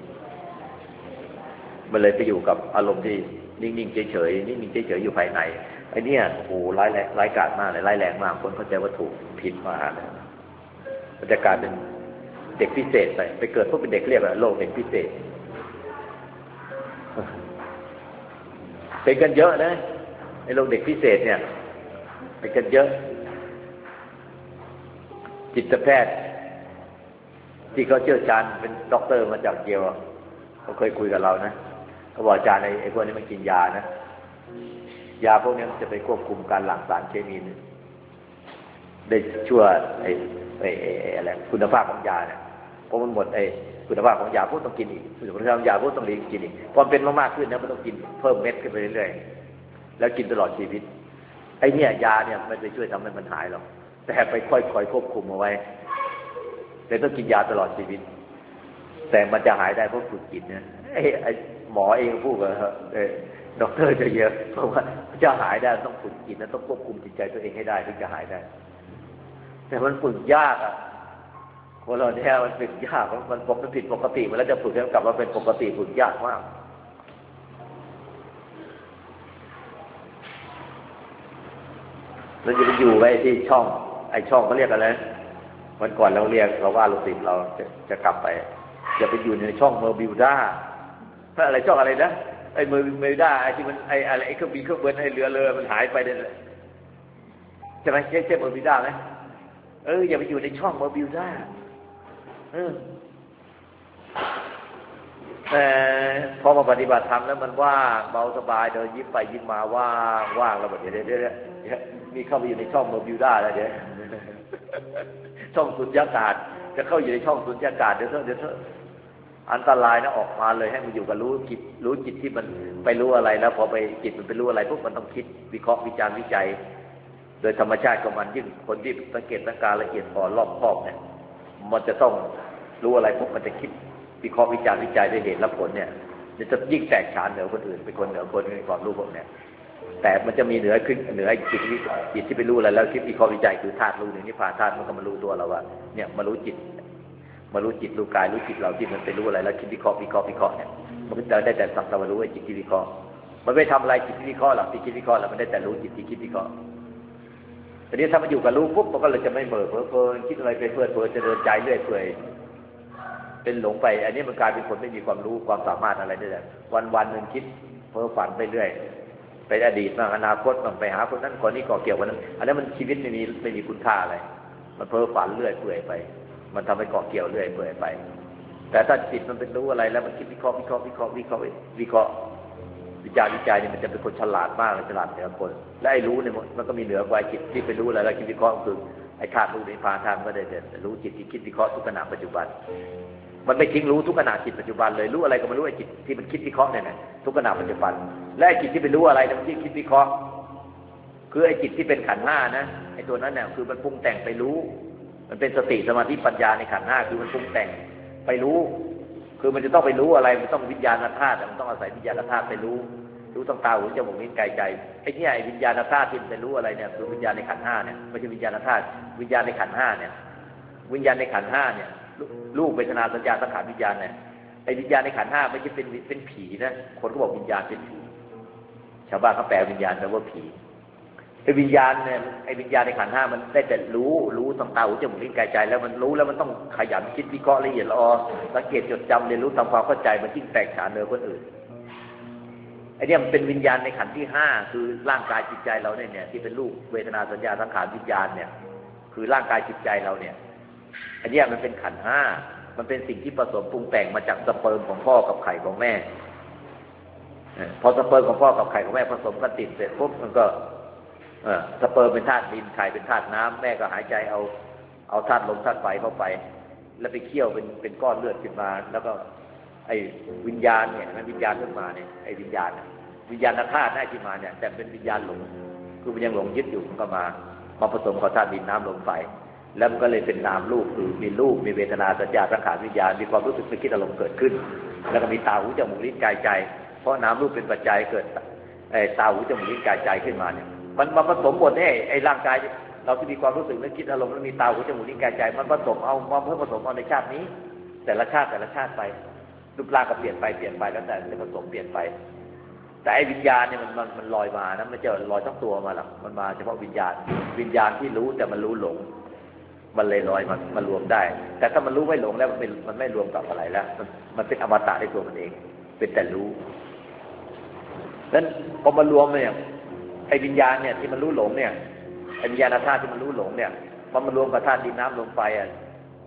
มันเลยไปอยู่กับอารมณ์ที่นิ่งๆเฉยๆอยู่ภายในไอ้นี่โอ้โหร้ายกาจมากเลยร้ายแรงมากคนเข้าใจว่าถูกผิดมาเลยมันจะกลายเป็นเด็กพิเศษไปเกิดพวกเป็นเด็กเรียกว่าโลกเด็กพิเศษเป็นกันเยอะนะไอ้โลกเด็กพิเศษเนี่ยเป็นกันเยอะจิตแพทย์ที่เขาเชี่ยวชาญเป็นด็อกเตอร์มาจากเยลเขาเคยคุยกับเรานะเขาบอกอาจารย์ไอ้พวกนี้มันกินยานะยาพวกนี้มันจะไปควบคุมการหลั่งสารเคมีได้ชั่วไอ้อะไรคุณภาพของยาเนี่ยพอมันหมดไอ้คุณภาพของยาพวกต้องกินอีกคุณภาพของยาพวกต้องกินอีกพอเป็นมากๆขึ้นนะมันต้องกินเพิ่มเม็ดขึ้นไปเรื่อยๆแล้วกินตลอดชีวิตไอ้เนี่ยยาเนี่ยมันจะช่วยทำให้มันหายหรอกแต่ไปค่อยๆควบคุมเอาไว้แต่ต้องกินยาตลอดชีวิตแต่มันจะหายได้เพราะฝึกจิตเนี่ยไอ้หมอเองพูดกับด็อกเตอร์จะเยอะเพราะว่าจะหายได้ต้องฝึกจิตนะต้องควบคุมจิตใจตัวเองให้ได้ถึงจะหายได้แต่มันฝึกยากอ่ะคนเราเนี่ยมันฝึกยากมันผิดปกติมันแล้วจะฝึกให้กลับมาเป็นปกติฝึกยากมากเราจะไปอยู่ไว้ที่ช่องไอ้ช่องเขาเรียกอะไรวันก่อนเราเรียกเราว่าลูกศิษย์เราจะกลับไปจะไปอยู่ในช่องเมอร์บิวด้าอะไรช่องอะไรนะไอ้เมอร์บิวด้าไอ้ที่มันไอ้อะไรไอ้เครื่องบินเครื่องบินไอ้เรือมันหายไปเลยใช่ไหมใช่เมอร์บิวด้าไหมอย่าไปอยู่ในช่องเมอร์บิวด้าพอมาปฏิบัติธรรมแล้วมันว่างเบาสบายเดินยิ้มไปยิ้มมาว่างแล้วแบบเดี๋ยวมีเข้าไปอยู่ในช่องเมอร์บิวด้าแล้วเดี๋ยวช่องสุญญากาศจะเข้าอยู่ในช่องสุญญากาศเดี๋ยวอันตรายนะออกมาเลยให้มันอยู่กับรู้จิตที่มันไปรู้อะไรแล้วพอไปจิตมันไปรู้อะไรพวกมันต้องคิดวิเคราะห์วิจารณ์วิจัยโดยธรรมชาติของมันยิ่งคนที่สังเกตสังการละเอียดอ่อนรอบคอบเนี่ยมันจะต้องรู้อะไรพวกมันจะคิดวิเคราะห์วิจารณ์วิจัยด้วยเหตุและผลเนี่ยจะยิ่งแตกฉานเหนือคนอื่นเป็นคนเหนือคนในความรู้พวกเนี่ยแต่มันจะมีเหนือขึ้นเหนือจิตที่ไปรู้อะไรแล้วคิดวิเคราะห์วิจัยคือธาตุรู้หนึ่งนิพพานธาตุมันก็มารู้ตัวเราว่าเนี่ยมารู้จิตรู้กายรู้จิตเราที่มันไปรู้อะไรแล้วคิดวิเคราะห์เนี่ยมันก็จะได้แต่สักแต่ว่ารู้ไอ้จิตที่วิเคราะห์มันไม่ทำอะไรจิตที่วิเคราะห์หรอกที่คิดวิเคราะห์แล้วมันได้แต่รู้จิตที่คิดวิเคราะห์ทีนี้ถ้ามันอยู่กับรู้ปุ๊บมันก็เลยจะไม่เบื่อเพลินคิดอะไรไปเพลินจะเดินใจเรื่อยเปื่อยเป็นหลงไปอันนี้มันกลายเป็นคนไม่มีความรู้ความสามารถอะไรได้เลยวันนึงคิดเพ้อฝันไปเรื่อยไปอดีตบ้างอนาคตบ้างไปหาคนนั้นคนนี้ก่อเกี่ยวกันนั้นอันนั้นมันชีวิตไม่มีคุณค่าอะไรมันเพ้อฝันเรื่อยเปื่อยไปมันทำให้ก่อเกี่ยวเรื่อยเปื่อยไปแต่ถ้าจิตมันเป็นรู้อะไรแล้วมันคิดวิเคราะห์วิจารณ์วิจัยเนี่ยมันจะเป็นคนฉลาดมากเลยฉลาดเหนือคนและไอ้รู้เนี่ยมันก็มีเหนือกว่าจิตที่ไปรู้อะไรแล้วคิดวิเคราะห์คือไอ้ธาตุรู้นิพพานธาตุก็ได้แต่รู้จิตที่คิดวิเคราะห์ทุกขณะปัจจุบันมันไม่ทิ้งรู้ทุกขณะจิตปัจจุบันเลยรู้อะไรก็ไม่รู้ไอ้จิตที่มันคิดวิเคราะห์เนี่ยทุกขณะปัจจุบันและไอ้จิตที่ไปรู้อะไรมันที่คิดวิเคราะห์คือไอ้จิตที่เป็นขันธ์ห้านะไอ้ตัวนั้นเนี่ยคือมันปรุงแต่งไปรู้มันเป็นสติสมาธิปัญญาในขันธ์ห้าคือมันปรุงแต่งไปรู้คือมันจะต้องไปรู้อะไรมันต้องวิญญาณธาตุมันต้องอาศัยวิญญาณธาตุไปรู้ต้องตาหูจมูกลิ้นกายใจไอ้เนี่ยไอ้วิญญาณธาตุที่มันไปรู้อะไรเนี่ยคือวิญญาณในขันธ์ห้าเนี่ยไม่ใช่วิญญาณธาตุวิญญาณในขันธ์ห้าเนี่ยวิญญาณในขันธ์ห้าเนี่ยรูปเวทนาสัญญาสังขารวิญญาณเนี่ยไอ้วิญญาณในขันธ์ห้าไม่ใช่เป็นผีนะคนก็บอกวิญญาณเป็นผีชาวบ้านเขาแปลวิญญาณแปลว่าผีไอ้วิญญาณเนี่ยไอ้วิญญาณในขันธ์ห้ามันได้แต่รู้ต้องตาหูจมูกลิ้นกายใจแล้วมันรู้แล้วมันต้องขยันคิดวิเคราะห์ละเอียดละออสังเกตจดจำเรียนรู้ทำความเข้าใจมันยิ่งแตกฉานเหนือคนอื่นไอ้เนี่ยมันเป็นวิญญาณในขันธ์ที่ห้าคือร่างกายจิตใจเราเนี่ยที่เป็นรูปเวทนาสัญญาสังขารวิญญาณเนี่ยคือร่างกายจิตใจเราเนี่ยอันนี้มันเป็นขันธ์ห้ามันเป็นสิ่งที่ผสมปรุงแต่งมาจากสเปิร์มของพ่อกับไข่ของแม่พอสเปิร์มของพ่อกับไข่ของแม่ผสมกันติดเสร็จปุ๊บมันก็สเปิร์มเป็นธาตุดินไข่เป็นธาตุน้ำแม่ก็หายใจเอาธาตุลมธาตุไฟเข้าไปแล้วไปเคี่ยวเป็นก้อนเลือดขึ้นมาแล้วก็ไอ้วิญญาณเนี่ยมันวิญญาณขึ้นมาเนี่ยไอ้วิญญาณธาตุได้ขึ้นมาเนี่ยแต่เป็นวิญญาณหลงคือมันยังหลงยึดอยู่มันก็มาผสมกับธาตุดินน้ำลมไฟแล้วมันก็เลยเป็นนามรูปคือมีรูปมีเวทนาสัญญาสังขารวิญญาณมีความรู้สึกนึกคิดอารมณ์เกิดขึ้นแล้วก็มีตาหูจมูกลิ้นกายใจเพราะนามรูปเป็นปัจจัยเกิดตาหูจมูกลิ้นกายใจขึ้นมาเนี่ยมันมาผสมบทให้ไอ้ร่างกายเราที่มีความรู้สึกนึกคิดอารมณ์แล้วมีตาหูจมูกลิ้นกายใจมันผสมเอามาเพื่อผสมเอาในชาตินี้แต่ละชาติไปรูปร่างก็เปลี่ยนไปแล้วแต่จะผสมเปลี่ยนไปแต่ไอ้วิญญาณเนี่ยมันลอยมานะไม่ใช่ลอยทั้งตัวมาหรอกมันมาเฉพาะวิญญาณที่รู้แต่มันรู้หลงมันเลยลอยมารวมได้แต่ถ้ามันรู้ไม่หลงแล้วมันไม่รวมกับอะไรแล้วมันเป็นอมตะในตัวมันเองเป็นแต่รู้นั้นพอมารวมเนี่ยไอ้วิญญาณเนี่ยที่มันรู้หลงเนี่ยไอ้วิญญาณธาตุที่มันรู้หลงเนี่ยพอมันรวมกับธาตุดินน้ำลมไฟอ่ะ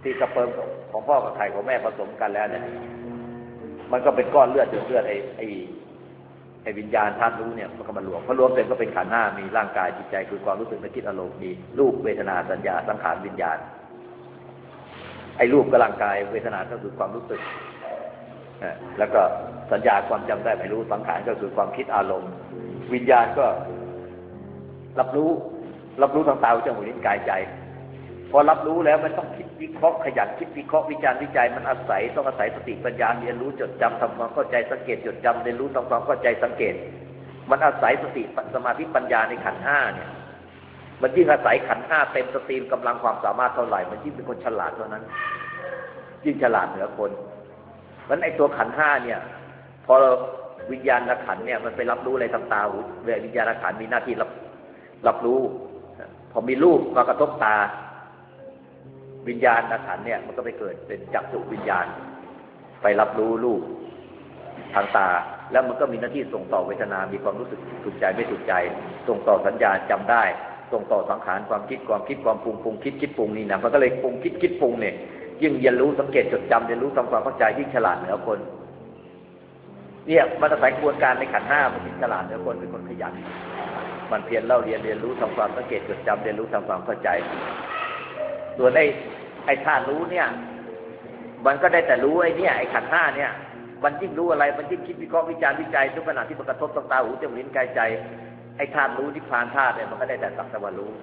ที่สเปิร์มของพ่อกับไข่ของแม่ผสมกันแล้วเนี่ยมันก็เป็นก้อนเลือดไอ้วิญญาณธาตุรู้เนี่ยมันก็มารวมพอรวมเสร็จก็เป็นขันธ์ห้ามีร่างกายจิตใจคือความรู้สึกนึกคิดอารมณ์มีรูปเวทนาสัญญาสังขารวิญญาณไอ้รูปกับร่างกายเวทนาก็คือความรู้สึกแล้วก็สัญญาความจำได้ไม่รู้สังขารก็คือความคิดอารมณ์วิญญาณก็รับรู้ทางตาหูจมูกลิ้นกายใจพอรับรู้แล้วมันต้องคิดวิเคราะห์ขยันคิดวิเคราะห์วิจารณ์วิจัยมันต้องอาศัยสติปัญญาเรียนรู้จดจำทำความเข้าใจสังเกตจดจำเรียนรู้ทำความเข้าใจสังเกตมันอาศัยสติสมาธิปัญญาในขันธ์ห้าเนี่ยมันยิ่งอาศัยขันธ์ห้าเต็มสตรีมกำลังความสามารถเท่าไหร่มันยิ่งเป็นคนฉลาดเท่านั้นยิ่งฉลาดเหนือคนมันไอตัวขันธ์ห้าเนี่ยพอวิญญาณขันธ์เนี่ยมันไปรับรู้อะไรทางตาหูวิญญาณขันธ์มีหน้าที่รับรู้พอมีรูปมากระทบตาวิญญาณขันธ์เนี่ยมันก็ไปเกิดเป็นจักษุวิญญาณไปรับรู้รูปทางตาแล้วมันก็มีหน้าที่ส่งต่อเวทนามีความรู้สึกถูกใจไม่ถูกใจส่งต่อสัญญาจำได้ส่งต่อสังขารความคิดความปรุงคิดปรุงนี่นะมันก็เลยปรุงคิดปรุงเนี่ยยิ่งเรียนรู้สังเกตจดจำเรียนรู้ทำความเข้าใจยิ่งฉลาดเหนือคนเนี่ยมันอาศัยกระบวนการในขันธ์ห้ามันยิ่งฉลาดเหนือคนเป็นคนขยันมันเพียรเล่าเรียนรู้ทำความสังเกตจดจำเรียนรู้ทำความเข้าใจส่วนไอ้ธาตุรู้เนี่ยมันก็ได้แต่รู้ไอ้เนี่ยไอ้ขันธ์ห้าเนี่ยมันยิ่งรู้อะไรมันยิ่งคิดวิเคราะห์วิจารณ์วิจัยทุกขณะที่มันกระทบตาหูจมูกลิ้นกายใจไอ้ธาตุรู้ที่ผ่านธาตุเนี่ยมันก็ได้แต่สักแต่ว่ารู้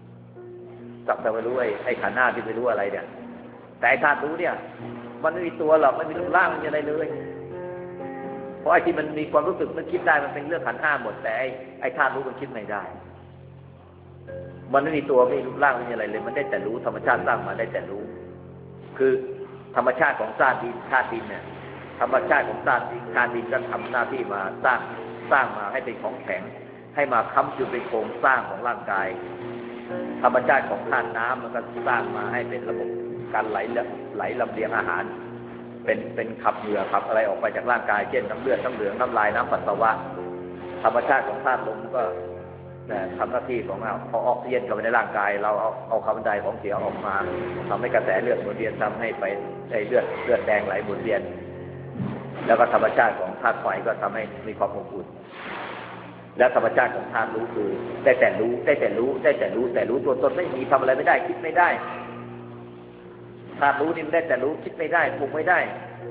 ไอ้ขันธ์ห้าที่ไม่รู้อะไรเนี่ยแต่ไอ้ธาตุรู้เนี่ยมันไม่มีตัวหรอกไม่มีรูปร่างไม่มีอะไรเลยเพราะไอ้ที่มันมีความรู้สึกมันคิดได้มันเป็นเรื่องขันธ์ห้าหมดแต่ไอ้ธาตุรู้มันคิดไม่ได้มันไม่มีตัวไม่มีรูปร่างไม่มีอะไรเลยมันได้แต่รู้ธรรมชาติสร้างมาได้แต่รู้คือธรรมชาติของธาตุดินเนี่ยธรรมชาติของธาตุดินก็ทำหน้าที่มาสร้างมาให้เป็นของแข็งให้มาค้ำจุดเป็นโครงสร้างของร่างกายธรรมชาติของธาตุน้ำมันก็สร้างมาให้เป็นระบบการไหลลำเลียงอาหารเป็นขับเหงื่อขับอะไรออกไปจากร่างกายเช่นน้ำเลือดน้ำเหลืองน้ำลายน้ำปัสสาวะธรรมชาติของธาตุลมก็ทำหน้าที่ของเราเอาออกซิเจนเข้าไปในร่างกายเราเอาคาร์บอนไดออกเสียออกมาทำให้กระแสเลือดหมุนเวียนทำให้ไปเลือดแดงไหลหมุนเวียนแล้วก็ธรรมชาติของธาตุไฟก็ทำให้มีความอบอุ่นและธรรมชาติของธาตุรู้คือได้แต่รู้แต่รู้ตัวตนไม่มีทำอะไรไม่ได้คิดไม่ได้ธาตุรู้นี่มันได้แต่รู้คิดไม่ได้ปรุงไม่ได้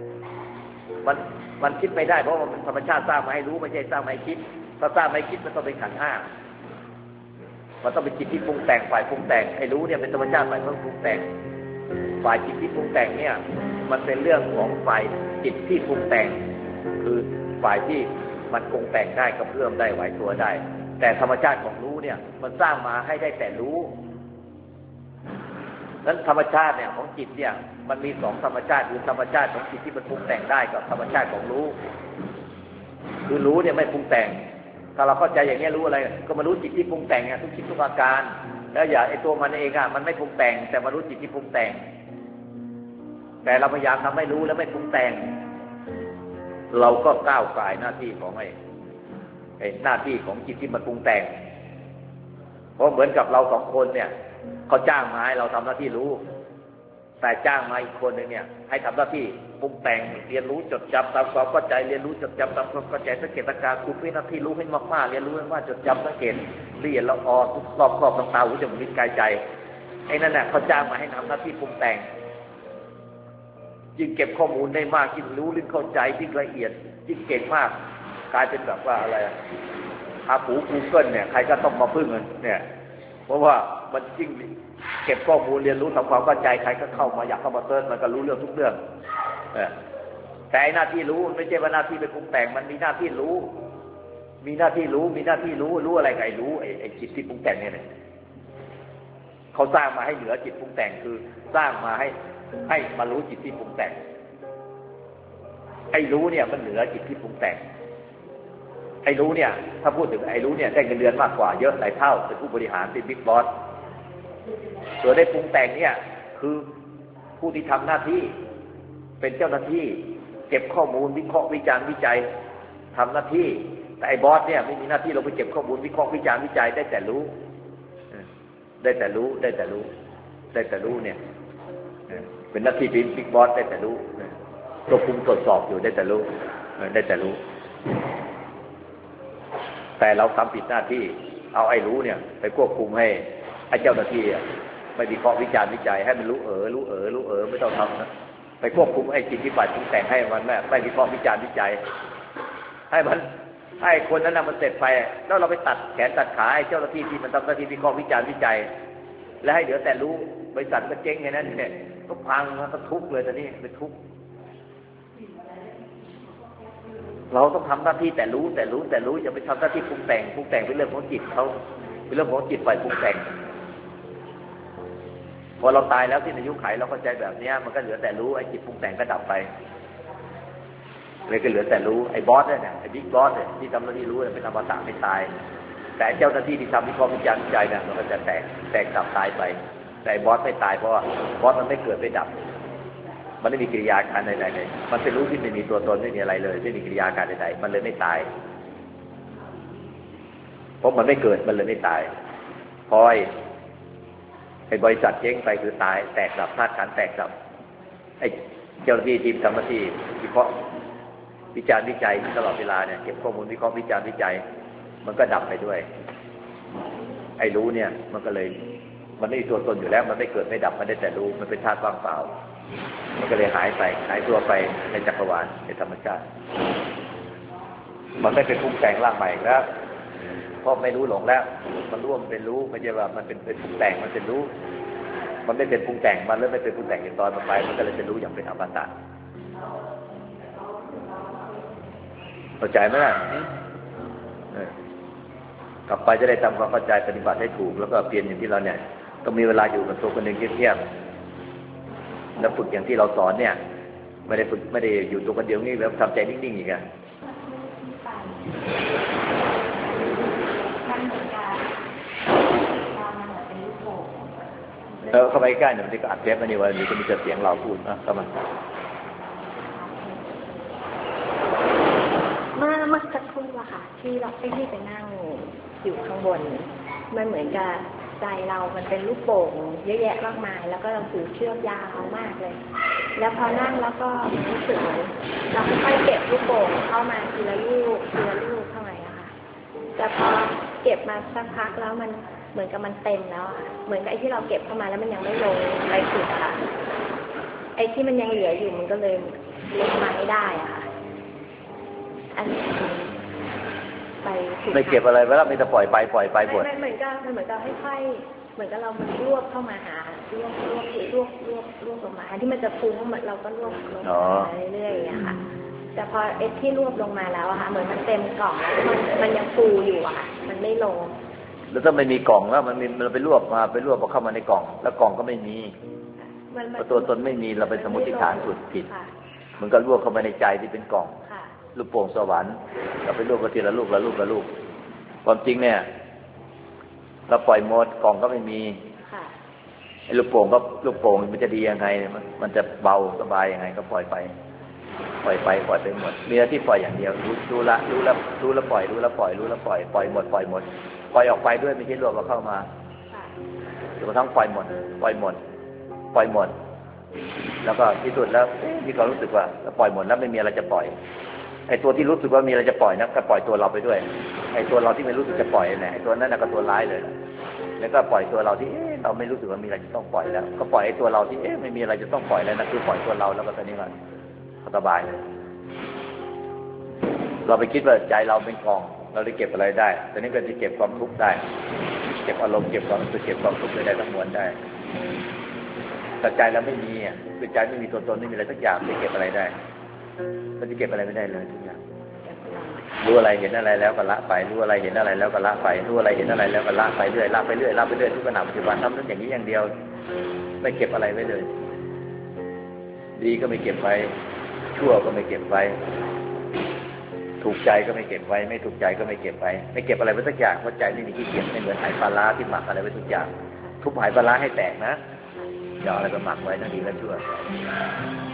มันคิดไม่ได้เพราะมันธรรมชาติสร้างมาให้รู้ไม่ใช่สร้างมาให้คิดถ้าสร้างมาให้คิดมันต้องเป็นขันธ์ห้ามันต้องเป็นจิตที่ปรุงแต่งฝ่ายปรุงแต่งให้รู้เนี่ยเป็นธรรมชาติฝ่ายปรุงแต่งฝ่ายจิตที่ปรุงแต่งเนี่ยมันเป็นเรื่องของฝ่ายจิตที่ปรุงแต่งคือฝ่ายที่มันปรุงแต่งได้กระเพื่อมได้ไหวตัวได้แต่ธรรมชาติของรู้เนี่ยมันสร้างมาให้ได้แต่รู้นั้นธรรมชาติเนี่ยของจิตเนี่ยมันมีสองธรรมชาติคือธรรมชาติของจิตที่มันปรุงแต่งได้กับธรรมชาติของรู้คือรู้เนี่ยไม่ปรุงแต่งถ้าเราเข้าใจอย่างนี้รู้อะไรก็มารู้จิตที่ปรุงแต่งทุกคิดทุกอาการแล้วอย่าไอ้ตัวมันเองมันไม่ปรุงแต่งแต่มารู้จิตที่ปรุงแต่งแต่เราพยายามทำให้รู้แล้วไม่ปรุงแต่งเราก็ก้าวก่ายหน้าที่ของไอ้หน้าที่ของจิตที่มันปรุงแต่งเพราะเหมือนกับเราสองคนเนี่ยเขาจ้างมาให้เราทำหน้าที่รู้แต่จ้างมาอีกคนนึงเนี่ยให้ทำหน้าที่ปรุงแต่งเรียนรู้จดจำตามความเข้าใจเรียนรู้จดจำตามความเข้าใจสังเกตอาการคุณมีหน้าที่รู้ให้มากๆเรียนรู้ให้มากจดจำสังเกตเรียนละออทุกรอบทางตาหูจมูกลิ้นกายใจไอ้นั่นน่ะเขาจ้างมาให้ทำหน้าที่ปรุงแต่งยิ่งเก็บข้อมูลได้มากยิ่งรู้ยิ่งเข้าใจยิ่งละเอียดยิ่งเก่งมากกลายเป็นแบบว่าอะไรอาปูGoogleเนี่ยใครก็ต้องมาพึ่งเนี่ยเพราะว่ามันยิ่งเก็บข้อมูลเรียนรู้ทำความเข้าใจใครก็เข้ามาอยากเข้ามาเซิร์ชมันก็รู้เรื่องทุกเรื่องแต่หน้าที่รู้ไม่ใช่ว่าหน้าที่เป็นปรุงแต่งมันมีหน้าที่รู้รู้อะไรไงรู้ไอ้จิตที่ปรุงแต่งเนี่ยเขาสร้างมาให้เหนือจิตปรุงแต่งคือสร้างมาให้มารู้จิตที่ปรุงแต่งไอ้รู้เนี่ยมันเหนือจิตที่ปรุงแต่งไอ้รู้เนี่ยถ้าพูดถึงไอ้รู้เนี่ยได้เงินเดือนมากกว่าเยอะหลายเท่าเป็นผู้บริหารเป็นบิ๊กบอสส่วนได้ปรุงแต่งเนี่ยคือผู้ที่ทำหน้าที่เป็นเจ้าหน้าที่เก็บข้อมูลวิเคราะห์วิจารณ์วิจัยทำหน้าที่แต่ไอ้บอสเนี่ยไม่มีหน้าที่ลงไปเก็บข้อมูลวิเคราะห์วิจารณ์วิจัยได้แต่รู้เนี่ยเป็นหน้าที่บิ๊กบอสได้แต่รู้ควบคุมตรวจสอบอยู่ได้แต่รู้ได้แต่รู้แต่เราทำผิดหน้าที่เอาไอ้รู้เนี่ยไปควบคุมให้ไอ้เจ้าหน้าที่ไม่วิเคราะห์วิจารณ์วิจัยให้มันรู้ไม่ต้องทำนะไปควบคุมไอ้จิตที่ฝ่ายปรุงแต่งให้มันไม่วิเคราะห์วิจารณ์วิจัยให้คนนั้นมันเสร็จไปแล้วเราไปตัดแขนตัดขาไอ้เจ้าหน้าที่ที่มันทำหน้าที่วิเคราะห์วิจารณ์วิจัยและให้เหลือแต่รู้บริษัทก็เจ๊งแค่นั้นเนี่ยก็พังก็ทุกข์เลยตอนนี้เป็นทุกข์เราต้องทำหน้าที่แต่รู้อย่าไปทำหน้าที่ปรุงแต่งเป็นเรื่องของจิตเขาเป็นเรื่องของจิตฝ่ายปรุงแต่งพอเราตายแล้วที่อายุไขเราเข้าใจแบบนี้มันก็เหลือแต่รู้ไอ้จิตปรุงแต่งก็ดับไปเลยก็เหลือแต่รู้ไอ้บอสเนี่ยไอ้บิ๊กบอสเนี่ยที่ทำหน้าที่รู้เป็นอมตะไม่ตายแต่เจ้าหน้าที่ที่ทำวิเคราะห์วิจารณ์วิจัยเนี่ยมันก็จะแตกดับตายไปแต่บอสไม่ตายเพราะว่าบอสมันไม่เกิดไม่ดับมันไม่มีกิริยาการใดๆเลยมันเป็นรู้ที่ไม่มีตัวตนไม่มีอะไรเลยไม่มีกิริยาการใดๆมันเลยไม่ตายเพราะมันไม่เกิดมันเลยไม่ตายพอไอ้บริษัทเจ๊งไปคือตายแตกดับธาตุขันธ์แตกดับไอ้เจ้าหน้าที่ทีมทำหน้าที่วิเคราะห์วิจารณ์วิจัยตลอดเวลาเนี่ยเก็บข้อมูลวิเคราะห์วิจารณ์วิจัยมันก็ดับไปด้วยไอ้รู้เนี่ยมันก็เลยมันไม่มีตัวตนอยู่แล้วมันไม่เกิดไม่ดับมันได้แต่รู้มันเป็นธาตุว่างเปล่ามันก็เลยหายตัวไปในจักรวาลในธรรมชาติมันไม่เป็นปรุงแต่งร่างใหม่แล้วเพราะไม่รู้หลงแล้วมันรู้มันเป็นรู้ไม่ใช่ว่ามันเป็นปรุงแต่งมันเป็นรู้มันไม่เป็นปรุงแต่งมันเริ่มไม่เป็นปรุงแต่งอย่างตอนมันไปมันก็เลยเป็นรู้อย่างเป็นอมตะเข้าใจไหมล่ะกลับไปจะได้ทำความเข้าใจปฏิบัติให้ถูกแล้วก็เปลี่ยนอย่างที่เราเนี่ยก็มีเวลาอยู่กับตัวคนหนึ่งเทียบๆแล้วฝึกอย่างที่เราสอนเนี่ยไม่ได้ฝึกไม่ได้อยู่ตัวคนเดียวนี่แล้วทำใจนิ่งๆอีกอะเข้าไปใกล้หน่อยมันจะอัดเทปมานี่ว่านี่ก็มีแต่เสียงเราพูดนะเข้ามาเมื่อสักครู่อะค่ะที่เราที่ไปนั่งอยู่ข้างบนมันเหมือนกับใจเรามันเป็นลูกโป่งเยอะแยะมากมายแล้วก็เราถือเชือกยาวมากเลยแล้วพอนั่งแล้วก็รู้สึกเราค่อยๆเก็บลูกโป่งเข้ามาทีละลูกเท่าไหร่อะค่ะแต่พอเก็บมาสักพักแล้วมันเหมือนกับมันเต็มแล้วอะเหมือนกับไอ้ที่เราเก็บเข้ามาแล้วมันยังไม่ลงไปสุดอะค่ะไอ้ที่มันยังเหลืออยู่มันก็เลยลงมาไม่ได้อะค่ะอันนี้ไปเก็บอะไรไว้แล้วไม่จะปล่อยไปหมดเหมือนกับค่อยๆเหมือนกับเรามันรวบเข้ามาหารวบลงมาที่มันจะฟุ้งเราก็รวบลงมาเรื่อยๆอะค่ะแต่พอเอสที่รวบลงมาแล้วอะค่ะเหมือนมันเต็มกล่องแล้วมันยังฟูอยู่อะค่ะมันไม่ลงแล้วถ้าไม่มีกล่องแล้วมันไปรวบเข้ามาในกล่องแล้วกล่องก็ไม่มีตัวตนไม่มีเราเป็นสมมติฐานสุดผิดมันก็รวบเข้ามาในใจที่เป็นกล่องลูกโป่งสวรรค์เราไปรวบกันทีละลูกความจริงเนี่ยเราปล่อยหมดกล่องก็ไม่มีไอ้ลูกโป่งมันจะดียังไงมันจะเบาสบายยังไงก็ปล่อยไปหมดมีหน้าที่ปล่อยอย่างเดียวรู้แล้วปล่อยปล่อยหมดปล่อยออกไปด้วยไม่ใช่รวบเข้ามาจนกระทั่งปล่อยหมดแล้วก็ที่สุดแล้วที่เรารู้สึกว่าปล่อยหมดแล้วไม่มีอะไรจะปล่อยไอ้ตัวที่รู้สึกว่ามีอะไรจะปล่อยนะก็ปล่อยตัวเราไปด้วยไอ้ตัวเราที่ไม่รู้สึกจะปล่อยเนี่ยไอ้ตัวนั้นก็ตัวร้ายเลยแล้วก็ปล่อยตัวเราที่เราไม่รู้สึกว่ามีอะไรจะต้องปล่อยแล้วก็ปล่อยไอ้ตัวเราที่ไม่มีอะไรจะต้องปล่อยแล้วนะคือปล่อยตัวเราแล้วก็ตอนนี้มันสบายเราไปคิดว่าใจเราเป็นกองเราได้เก็บอะไรได้ตอนนี้ก็จะเก็บความทุกข์ได้เก็บอารมณ์เก็บความรู้สึกเก็บความทุกข์ได้ทั้งมวลได้แต่ใจเราไม่มีคือใจไม่มีตัวตนไม่มีอะไรสักอย่างจะเก็บอะไรได้มันจะเก็บอะไรไม่ได้เลยทุกอย่างรู้อะไรเห็นอะไรแล้วก็ละไปรู้อะไรเห็นอะไรแล้วก็ละไปรู้อะไรเห็นอะไรแล้วก็ละไปเรื่อยทุกขณะปัจจุบันทำนั้นอย่างนี้อย่างเดียวไม่เก็บอะไรไว้เลยดีก็ไม่เก็บไว้ชั่วก็ไม่เก็บไว้ถูกใจก็ไม่เก็บไว้ไม่ถูกใจก็ไม่เก็บไว้ไม่เก็บอะไรไว้สักอย่างเพราะใจไม่มีที่เก็บไม่เหมือนไหปลาร้าที่หมักอะไรไว้ทุกอย่างทุบไหปลาร้าให้แตกนะอย่าอะไรไปหมักไว้ทั้งดีและชั่ว